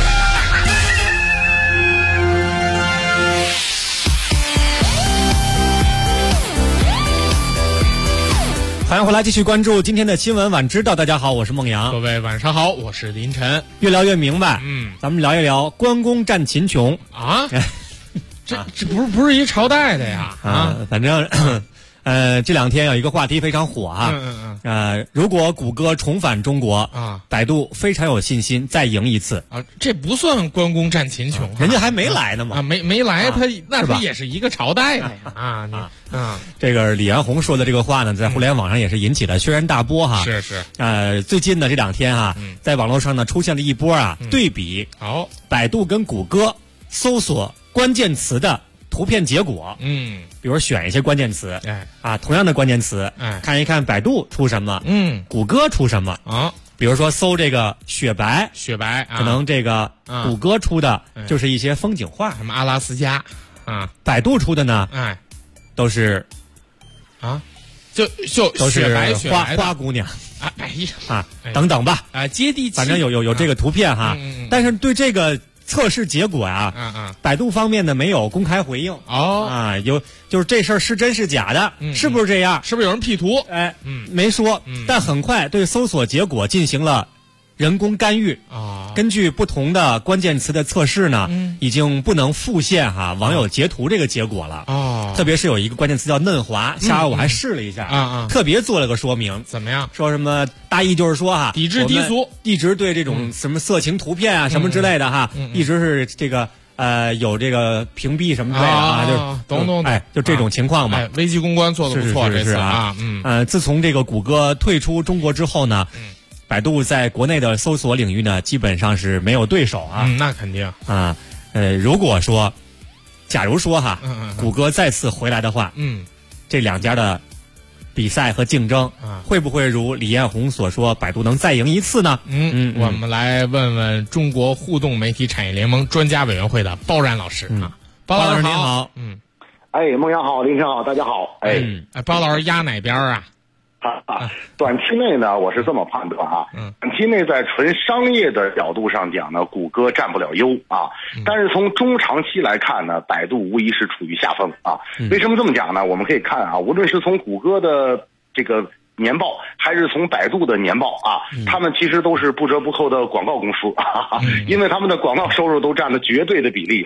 欢迎回来，继续关注今天的新闻晚知道。大家好，我是孟阳。 各位晚上好，我是林晨。 越聊越明白，咱们聊一聊关公战秦琼啊。这不是一朝代的呀啊！ 反正这两天有一个话题非常火啊。如果谷歌重返中国啊，百度非常有信心再赢一次啊。这不算关公战秦琼， 人家还没来呢嘛。 啊，没来，他也是一个朝代的呀啊。 这个李彦宏说的这个话呢，在互联网上也是引起了轩然大波哈。 是。 最近的这两天哈，在网络上呢出现了一波对比，百度跟谷歌搜索关键词的图片结果，比如选一些关键词，同样的关键词，看一看百度出什么，谷歌出什么啊？比如说搜这个雪白，可能这个谷歌出的就是一些风景画， 什么阿拉斯加啊， 百度出的呢，都是就都是花姑娘等等吧接地气， 反正有这个图片哈，但是对这个测试结果百度方面呢没有公开回应就是这事儿是真是假的，是不是这样？ 是不是有人 P 图？ 没说，但很快对搜索结果进行了人工干预根据不同的关键词的测试呢，已经不能复现网友截图这个结果了特别是有一个关键词叫嫩滑，下午我还试了一下特别做了个说明， 怎么样？ 说什么大意就是说抵制低俗， 一直对这种什么色情图片什么之类的一直是这个有这个屏蔽什么之类的就懂就这种情况嘛。 危机公关做得不错， 这次自从这个谷歌退出中国之后呢，百度在国内的搜索领域呢，基本上是没有对手那肯定如果说，假如说谷歌再次回来的话，这两家的比赛和竞争会不会如李彦宏所说，百度能再赢一次呢？ 我们来问问中国互动媒体产业联盟专家委员会的包然老师包老师您好。 孟阳好，林晨好，大家好。 包老师压哪边啊？ 短期内呢，我是这么判断短期内在纯商业的角度上讲呢，谷歌占不了优但是从中长期来看呢，百度无疑是处于下风为什么这么讲呢？我们可以看无论是从谷歌的这个年报还是从百度的年报他们其实都是不折不扣的广告公司因为他们的广告收入都占了绝对的比例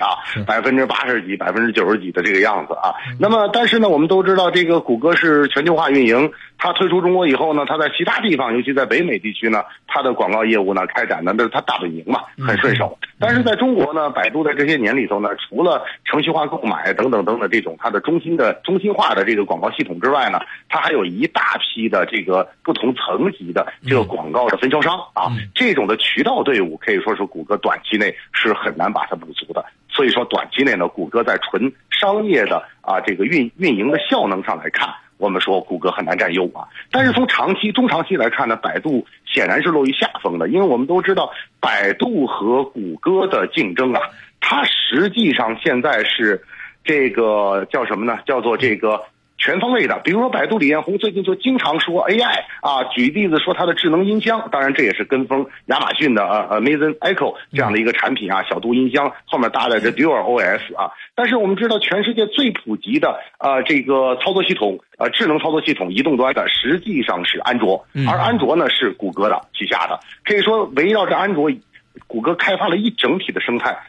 80%几90%几的这个样子那么但是呢，我们都知道这个谷歌是全球化运营，它退出中国以后呢，它在其他地方，尤其在北美地区呢，它的广告业务呢开展的那是它大本营嘛，很顺手。但是在中国呢，百度在这些年里头呢，除了程序化购买等等这种它的中心化的这个广告系统之外呢，它还有一大批的这个不同层级的这个广告的分销商这种的渠道队伍可以说是谷歌短期内是很难把它补足的。所以说短期内呢，谷歌在纯商业的这个运营的效能上来看，我们说谷歌很难占优但是从中长期来看呢，百度显然是落于下风的，因为我们都知道百度和谷歌的竞争它实际上现在是这个叫什么呢？叫做这个全方位的。比如说百度李彦宏最近就经常说 AI 举例子说它的智能音箱，当然这也是跟风亚马逊的Amazon Echo 这样的一个产品小度音箱后面搭载着 Dual OS 但是我们知道全世界最普及的这个操作系统智能操作系统移动端的实际上是安卓，而安卓呢是谷歌的旗下的，可以说围绕着安卓谷歌开发了一整体的生态，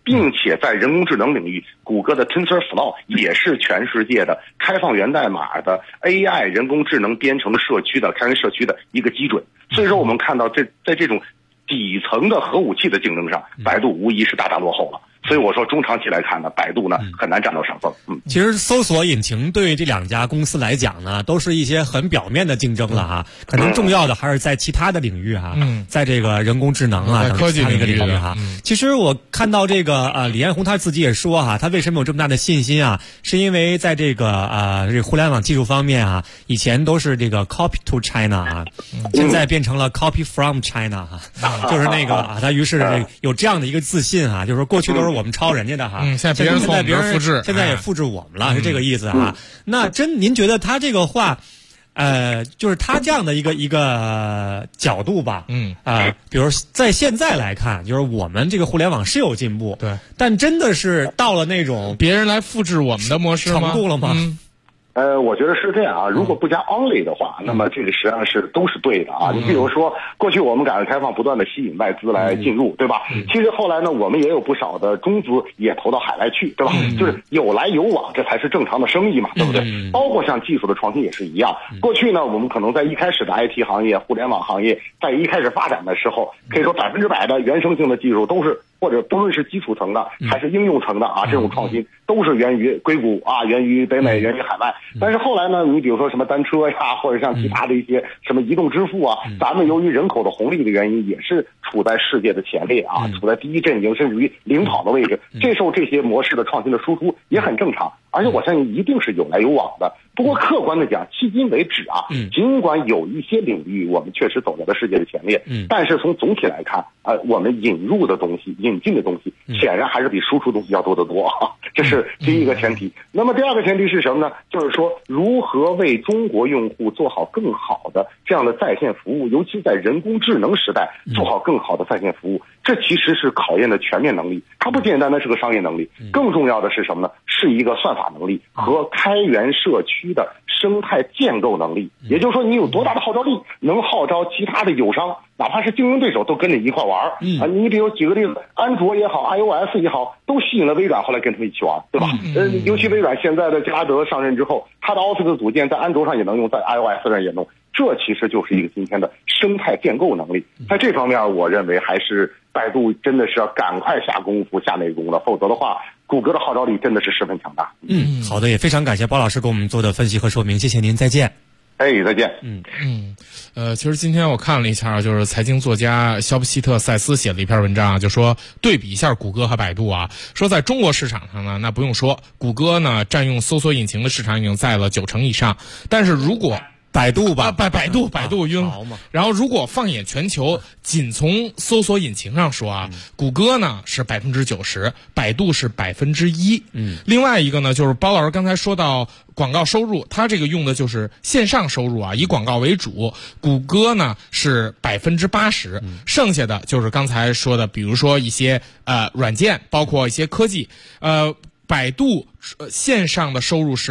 并且在人工智能领域，谷歌的 TensorFlow 也是全世界的开放源代码的 AI 人工智能编程社区的开源社区的一个基准。所以说我们看到在这种底层的核武器的竞争上，百度无疑是大大落后了。所以我说中长期来看呢，百度呢很难占到上风。 其实搜索引擎对这两家公司来讲呢，都是一些很表面的竞争了哈。可能重要的还是在其他的领域哈，在这个人工智能啊在科技领域哈。其实我看到这个李彦宏他自己也说哈，他为什么有这么大的信心啊？是因为在这个这互联网技术方面啊，以前都是这个 copy to China 啊，现在变成了 copy from China 哈，就是那个啊，他于是有这样的一个自信啊，就是说过去都是我们抄人家的哈， 现在别人从我们这儿复制， 现在也复制我们了，是这个意思啊。那您觉得他这个话，就是他这样的一个角度吧，比如在现在来看，就是我们这个互联网是有进步， 对， 但真的是到了那种别人来复制我们的模式程度了吗？ 我觉得是这样啊，如果不加 only 的话，那么这个实际上都是对的啊。你比如说，过去我们改革开放不断的吸引外资来进入，对吧？其实后来呢，我们也有不少的中资也投到海外去，对吧？就是有来有往，这才是正常的生意嘛，对不对？包括像技术的创新也是一样。过去呢，我们可能在一开始的 IT 行业、互联网行业，在一开始发展的时候，可以说100%的原生性的技术都是，或者不论是基础层的还是应用层的啊，这种创新都是源于硅谷啊，源于北美，源于海外。但是后来呢，你比如说什么单车呀，或者像其他的一些什么移动支付啊，咱们由于人口的红利的原因，也是处在世界的前列啊，处在第一阵营甚至于领跑的位置。这时候这些模式的创新的输出也很正常，而且我相信一定是有来有往的。不过客观的讲，迄今为止啊，尽管有一些领域我们确实走在了世界的前列，但是从总体来看，我们引入的东西、引进的东西，显然还是比输出东西要多得多啊。这是第一个前提。那么第二个前提是什么呢？就是说如何为中国用户做好更好的这样的在线服务，尤其在人工智能时代做好更好的在线服务，这其实是考验的全面能力，它不简单的是个商业能力，更重要的是什么呢？是一个算法能力和开源社区的生态建构能力。也就是说，你有多大的号召力，能号召其他的友商，哪怕是竞争对手都跟着一块玩啊。你比如举个例子，安卓也好 iOS 也好，都吸引了微软后来跟他们一起玩，对吧？尤其微软现在的加拉德上任之后，他的 Office 组件在安卓上也能用，在 iOS 上也能，这其实就是一个今天的生态建构能力。在这方面，我认为还是百度真的是要赶快下功夫下内功了，否则的话，谷歌的号召力真的是十分强大。 好的，也非常感谢包老师给我们做的分析和说明，谢谢您，再见。 再见。 其实今天我看了一下，就是财经作家肖布希特塞斯写了一篇文章啊，就说对比一下谷歌和百度啊，说在中国市场上呢，那不用说，谷歌呢占用搜索引擎的市场已经在了90%以上，但是如果百度吧， 百度晕。然后如果放眼全球，仅从搜索引擎上说啊，谷歌呢是90%，百度是1%。另外一个呢，就是包老师刚才说到广告收入，它这个用的就是线上收入啊，以广告为主。谷歌呢是80%，剩下的就是刚才说的，比如说一些软件，包括一些科技。百度线上的收入是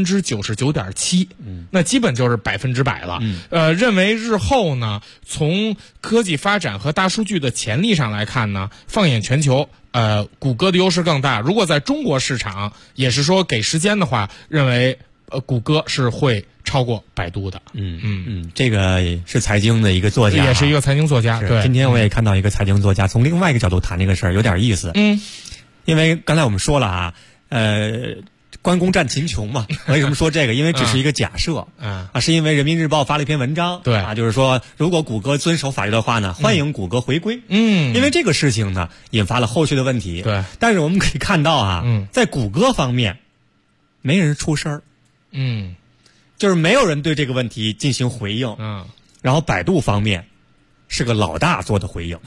99.7%，那基本就是100%了。认为日后呢，从科技发展和大数据的潜力上来看呢，放眼全球，谷歌的优势更大。如果在中国市场，也是说给时间的话，认为谷歌是会超过百度的。 这个是财经的一个作家， 也是一个财经作家。对， 今天我也看到一个财经作家从另外一个角度谈这个事儿，有点意思。因为刚才我们说了啊，关公战秦琼嘛，为什么说这个？因为只是一个假设是因为人民日报发了一篇文章， 对啊，就是说如果谷歌遵守法律的话呢，欢迎谷歌回归。因为这个事情呢，引发了后续的问题。 对， 但是我们可以看到啊，在谷歌方面，没人出声儿，就是没有人对这个问题进行回应。然后百度方面是个老大做的回应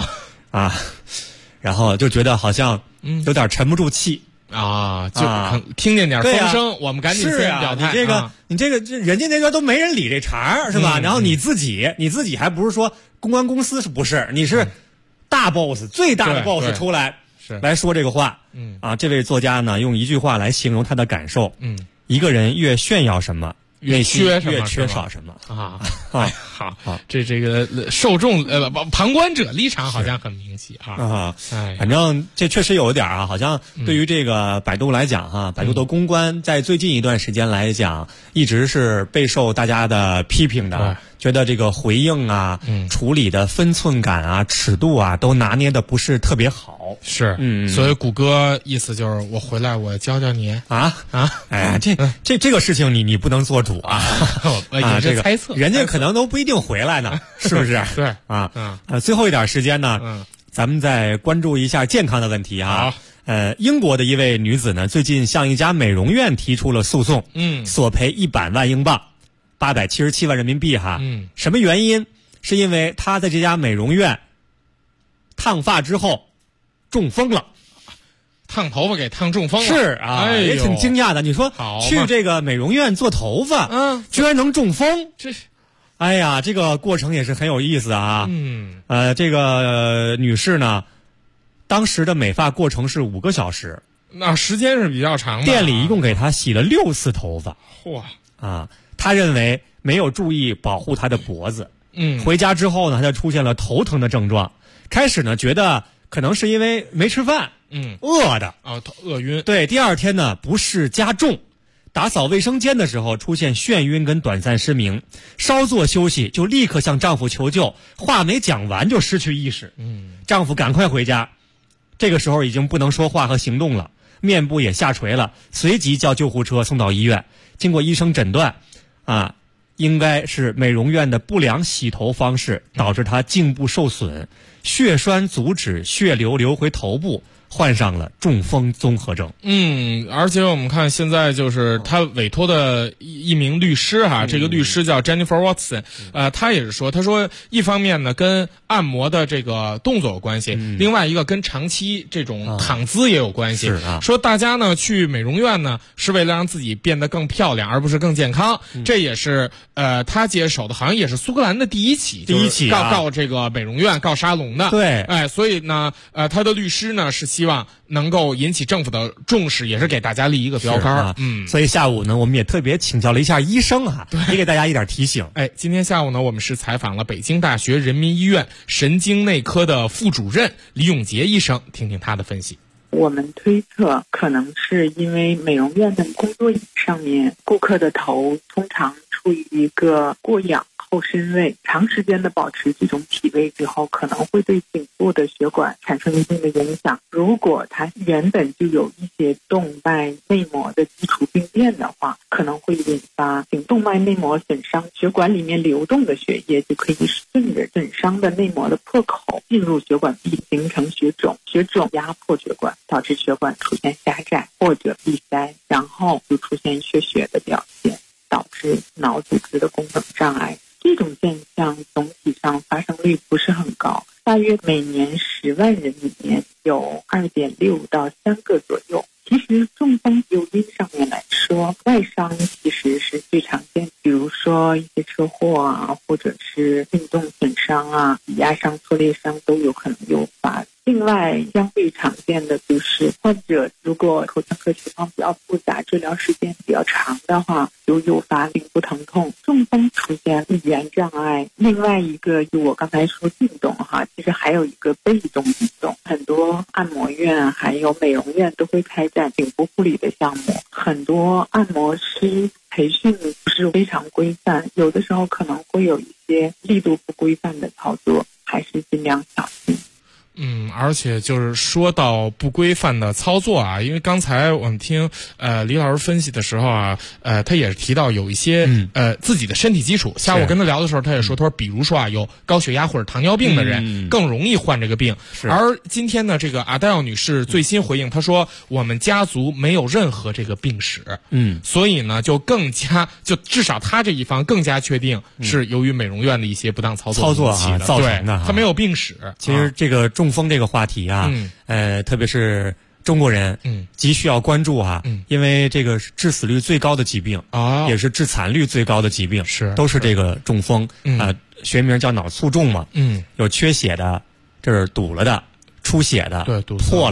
然后就觉得好像有点沉不住气就听见点风声，我们赶紧先表态。 你这个人家那边都没人理这茬是吧？然后你自己还不是说公关公司是不是？你是大 boss 最大的 boss 出来来说这个话。这位作家呢用一句话来形容他的感受。一个人越炫耀什么，内心越缺少什么好，这个受众旁观者立场好像很明晰啊。 反正这确实有一点啊，好像对于这个百度来讲哈，百度的公关在最近一段时间来讲，一直是备受大家的批评的。觉得这个回应啊，处理的分寸感啊、尺度啊，都拿捏的不是特别好。 是，所以谷歌意思就是我回来我教教你啊。哎，这个事情你不能做主啊。 也是猜测， 人家可能都不一定回来呢，是不是？ 对啊，最后一点时间呢，咱们再关注一下健康的问题啊。英国的一位女子呢，最近向一家美容院提出了诉讼，索赔100万英镑。877万人民币哈，什么原因？是因为他在这家美容院烫发之后中风了， 烫头发给烫中风了。 是啊，也挺惊讶的。你说去这个美容院做头发，居然能中风，哎呀，这个过程也是很有意思啊。这个女士呢，当时的美发过程是5个小时， 那时间是比较长的。 店里一共给她洗了6次头发。 嚯啊！他认为没有注意保护他的脖子，回家之后呢，他就出现了头疼的症状。开始呢，觉得可能是因为没吃饭，饿的饿晕。 对，第二天呢，不适加重，打扫卫生间的时候出现眩晕跟短暂失明，稍作休息就立刻向丈夫求救，话没讲完就失去意识。丈夫赶快回家，这个时候已经不能说话和行动了，面部也下垂了，随即叫救护车送到医院。经过医生诊断，应该是美容院的不良洗头方式导致他颈部受损，血栓阻止血流流回头部，患上了中风综合症。 而且我们看现在就是他委托的一名律师这个律师叫 Jennifer Watson，他也是说，他说一方面呢跟按摩的这个动作有关系，另外一个跟长期这种躺姿也有关系。说大家呢去美容院呢是为了让自己变得更漂亮，而不是更健康。这也是他接手的，好像也是苏格兰的第一起告这个美容院告沙龙的。 对， 所以呢他的律师呢是希望能够引起政府的重视，也是给大家立一个标杆。 所以下午呢，我们也特别请教了一下医生也给大家一点提醒。 今天下午呢，我们是采访了北京大学人民医院神经内科的副主任李永杰医生，听听他的分析。 我们推测可能是因为美容院的工作椅上面，顾客的头通常处于一个过仰后伸位，长时间的保持这种体位之后，可能会对颈部的血管产生一定的影响。如果它原本就有一些动脉内膜的基础病变的话，可能会引发颈动脉内膜损伤，血管里面流动的血液就可以顺着损伤的内膜的破口进入血管壁，形成血肿，血肿压迫血管，导致血管出现狭窄或者闭塞，然后就出现缺血的表现，导致脑组织的功能障碍。这种现象总体上发生率不是很高，大约每年10万人里面有2.6到3个左右。其实中风诱因上面来说，外伤其实是最常见，比如说一些车祸或者是运动损伤挤压伤、挫裂伤都有可能诱发。另外相对常见的就是患者如果口腔科情况比较复杂，治疗时间比较长的话，就诱发颈部疼痛。中风出现语言障碍，另外一个就我刚才说运动其实还有一个被动运动，很多按摩院还有美容院都会开展颈部护理的项目，很多按摩师培训不是非常规范，有的时候可能会有一些力度不规范的操作，还是尽量小心。 而且就是说到不规范的操作因为刚才我们听李老师分析的时候他也是提到有一些自己的身体基础。下午跟他聊的时候，他也说，他说比如说有高血压或者糖尿病的人更容易患这个病。而今天呢，这个阿黛尔女士最新回应，她说我们家族没有任何这个病史，所以呢就更加至少她这一方更加确定是由于美容院的一些不当操作造成的， 她没有病史。 其实这个中风这个话题特别是中国人极需要关注因为这个致死率最高的疾病也是致残率最高的疾病，都是这个中风学名叫脑卒中嘛，有缺血的，这是堵了的，出血的，破了的，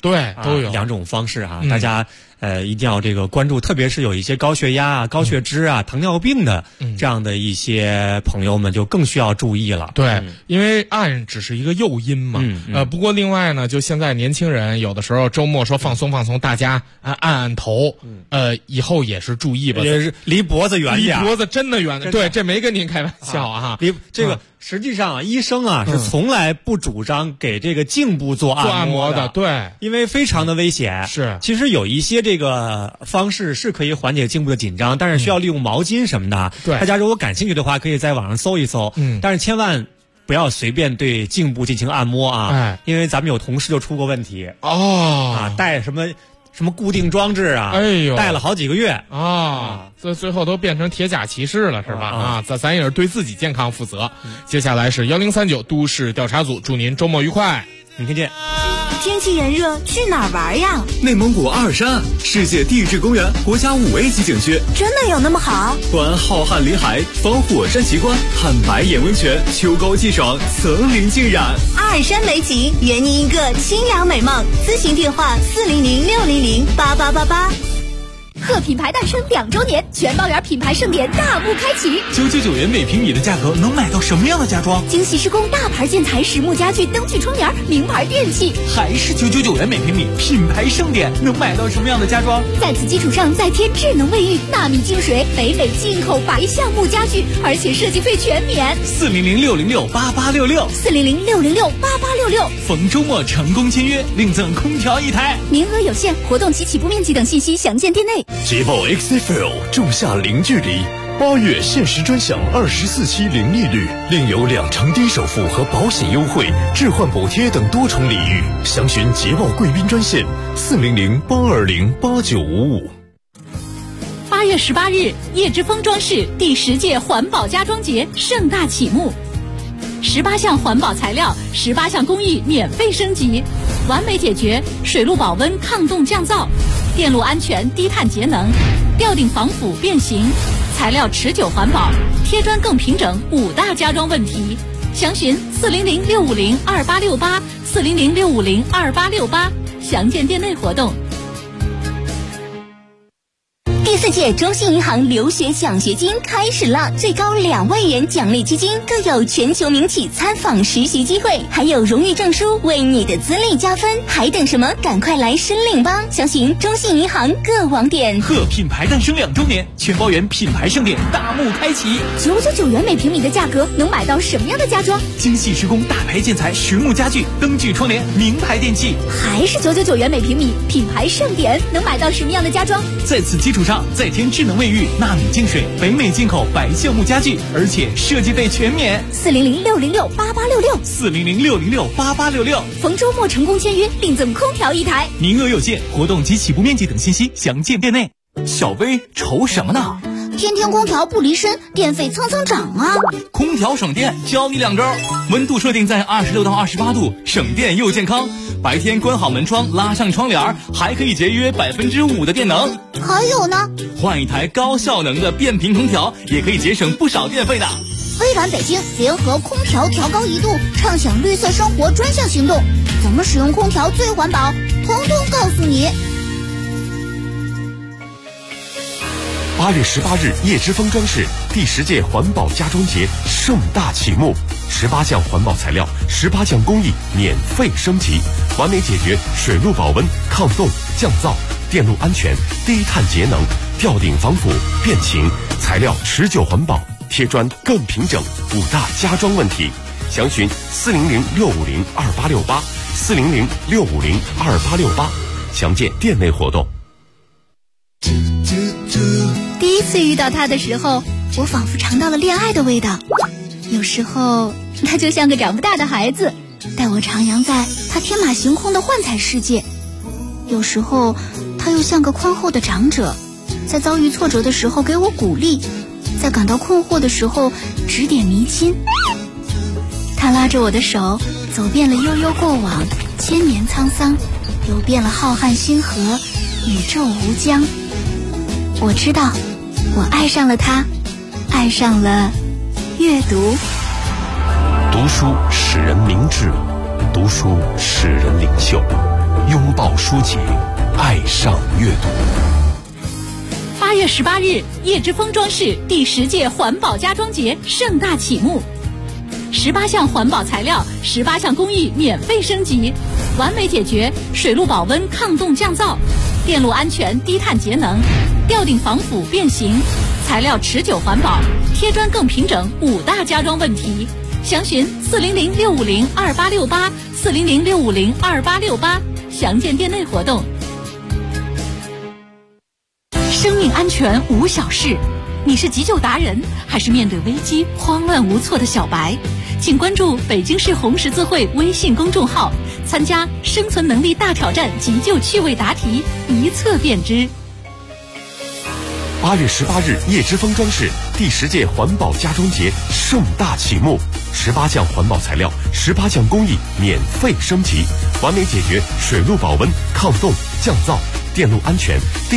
对，都有 2种方式啊，大家一定要这个关注，特别是有一些高血压啊、高血脂啊、糖尿病的这样的一些朋友们就更需要注意了。 对，因为按只是一个诱因嘛。不过另外呢，就现在年轻人有的时候周末说放松放松，大家按头，以后也是注意吧， 也是离脖子远点， 离脖子真的远。对，这没跟您开玩笑啊。 这个实际上医生啊是从来不主张给这个颈部做按摩的， 对， 因为非常的危险。 是， 其实有一些这个方式是可以缓解颈部的紧张，但是需要利用毛巾什么的。 对， 大家如果感兴趣的话，可以在网上搜一搜。但是千万不要随便对颈部进行按摩啊，因为咱们有同事就出过问题带什么固定装置啊，戴了好几个月最后都变成铁甲骑士了，是吧？咱也是对自己健康负责。接下来是1039都市调查组，祝您周末愉快， 明天见。 天气炎热，去哪儿玩呀？ 内蒙古阿尔山世界地质公园国家5A级景区， 真的有那么好？ 观浩瀚林海，访火山奇观，看白眼温泉，秋高气爽，层林尽染。 阿尔山美景，圆您一个清凉美梦。咨询电话400-600-8888。 贺品牌诞生2周年，全包圆品牌盛典大幕开启。 999元每平米的价格能买到什么样的家装？ 精细施工大牌建材、实木家具、灯具、窗帘、名牌电器， 还是999元每平米，品牌盛典能买到什么样的家装？ 在此基础上再添智能卫浴、纳米净水、北美进口白橡木家具，而且设计费全免。 400-606-8866 400-606-8866。 逢周末成功签约，另赠空调1台， 名额有限，活动及起步面积等信息详见店内。 捷豹 XFL 仲夏零距离，8月限时专享24期零利率，另有2成低首付和保险优惠、置换补贴等多重礼遇。详询捷豹贵宾专线400-820-8955。 8月18日，叶之峰装饰第10届环保家装节盛大启幕，18项环保材料，18项工艺免费升级，完美解决水路保温、抗冻降噪、电路安全、低碳节能、吊顶防腐变形、材料持久环保、贴砖更平整5大家装问题。详询400-650-2868 400-650-2868，详见店内活动。 第4届中信银行留学奖学金开始了，最高2万元奖励基金，更有全球名企参访实习机会，还有荣誉证书为你的资历加分，还等什么？赶快来申领吧！详询中信银行各网点。 贺品牌诞生2周年，全包圆品牌盛典大幕开启 ，999元每平米的价格能买到什么样的家装？ 精细施工大牌建材、实木家具、灯具窗帘、名牌电器， 还是999元每平米，品牌盛典能买到什么样的家装？ 在此基础上再添智能卫浴、纳米净水、北美进口白橡木家具，而且设计费全免。 400-606-8866 400-606-8866。 逢周末成功签约，另赠空调1台， 名额有限，活动及起步面积等信息详见店内。小薇愁什么呢？ 天天空调不离身，电费蹭蹭涨啊！ 空调省电，教你2招：温度设定在26到28度，省电又健康。白天关好门窗，拉上窗帘，还可以节约5%的电能。 还有呢， 换一台高效能的变频空调，也可以节省不少电费的。 微软北京联合空调调高1度，畅享绿色生活专项行动，怎么使用空调最环保，统统告诉你。 8月18日，叶之峰装饰第10届环保家装节盛大启幕，18项环保材料，18项工艺免费升级，完美解决水路保温、抗冻、降噪、电路安全、低碳节能、吊顶防腐、变形、材料持久环保、贴砖更平整5大家装问题。详询400-650-2868 400-650-2868，详见店内活动。 第一次遇到他的时候，我仿佛尝到了恋爱的味道。有时候他就像个长不大的孩子，带我徜徉在他天马行空的幻彩世界；有时候他又像个宽厚的长者，在遭遇挫折的时候给我鼓励，在感到困惑的时候指点迷津。他拉着我的手，走遍了悠悠过往，千年沧桑，游遍了浩瀚星河，宇宙无疆。我知道，我爱上了他，爱上了阅读。 读书使人明智，读书使人领袖。 拥抱书籍，爱上阅读。 8月18日，叶之峰装饰第10届环保家装节盛大启幕，18项环保材料，18项工艺免费升级，完美解决水陆保温抗冻降噪、电路安全低碳节能、吊顶防腐变形、材料持久环保、贴砖更平整5大家装问题。详询400-650-2868，400-650-2868，详见店内活动。生命安全无小事，你是急救达人，还是面对危机慌乱无措的小白？请关注北京市红十字会微信公众号，参加生存能力大挑战急救趣味答题，一测便知。 8月18日，叶之峰装饰第10届环保家装节盛大启幕，18项环保材料，18项工艺免费升级，完美解决水陆保温抗冻降噪、电路安全。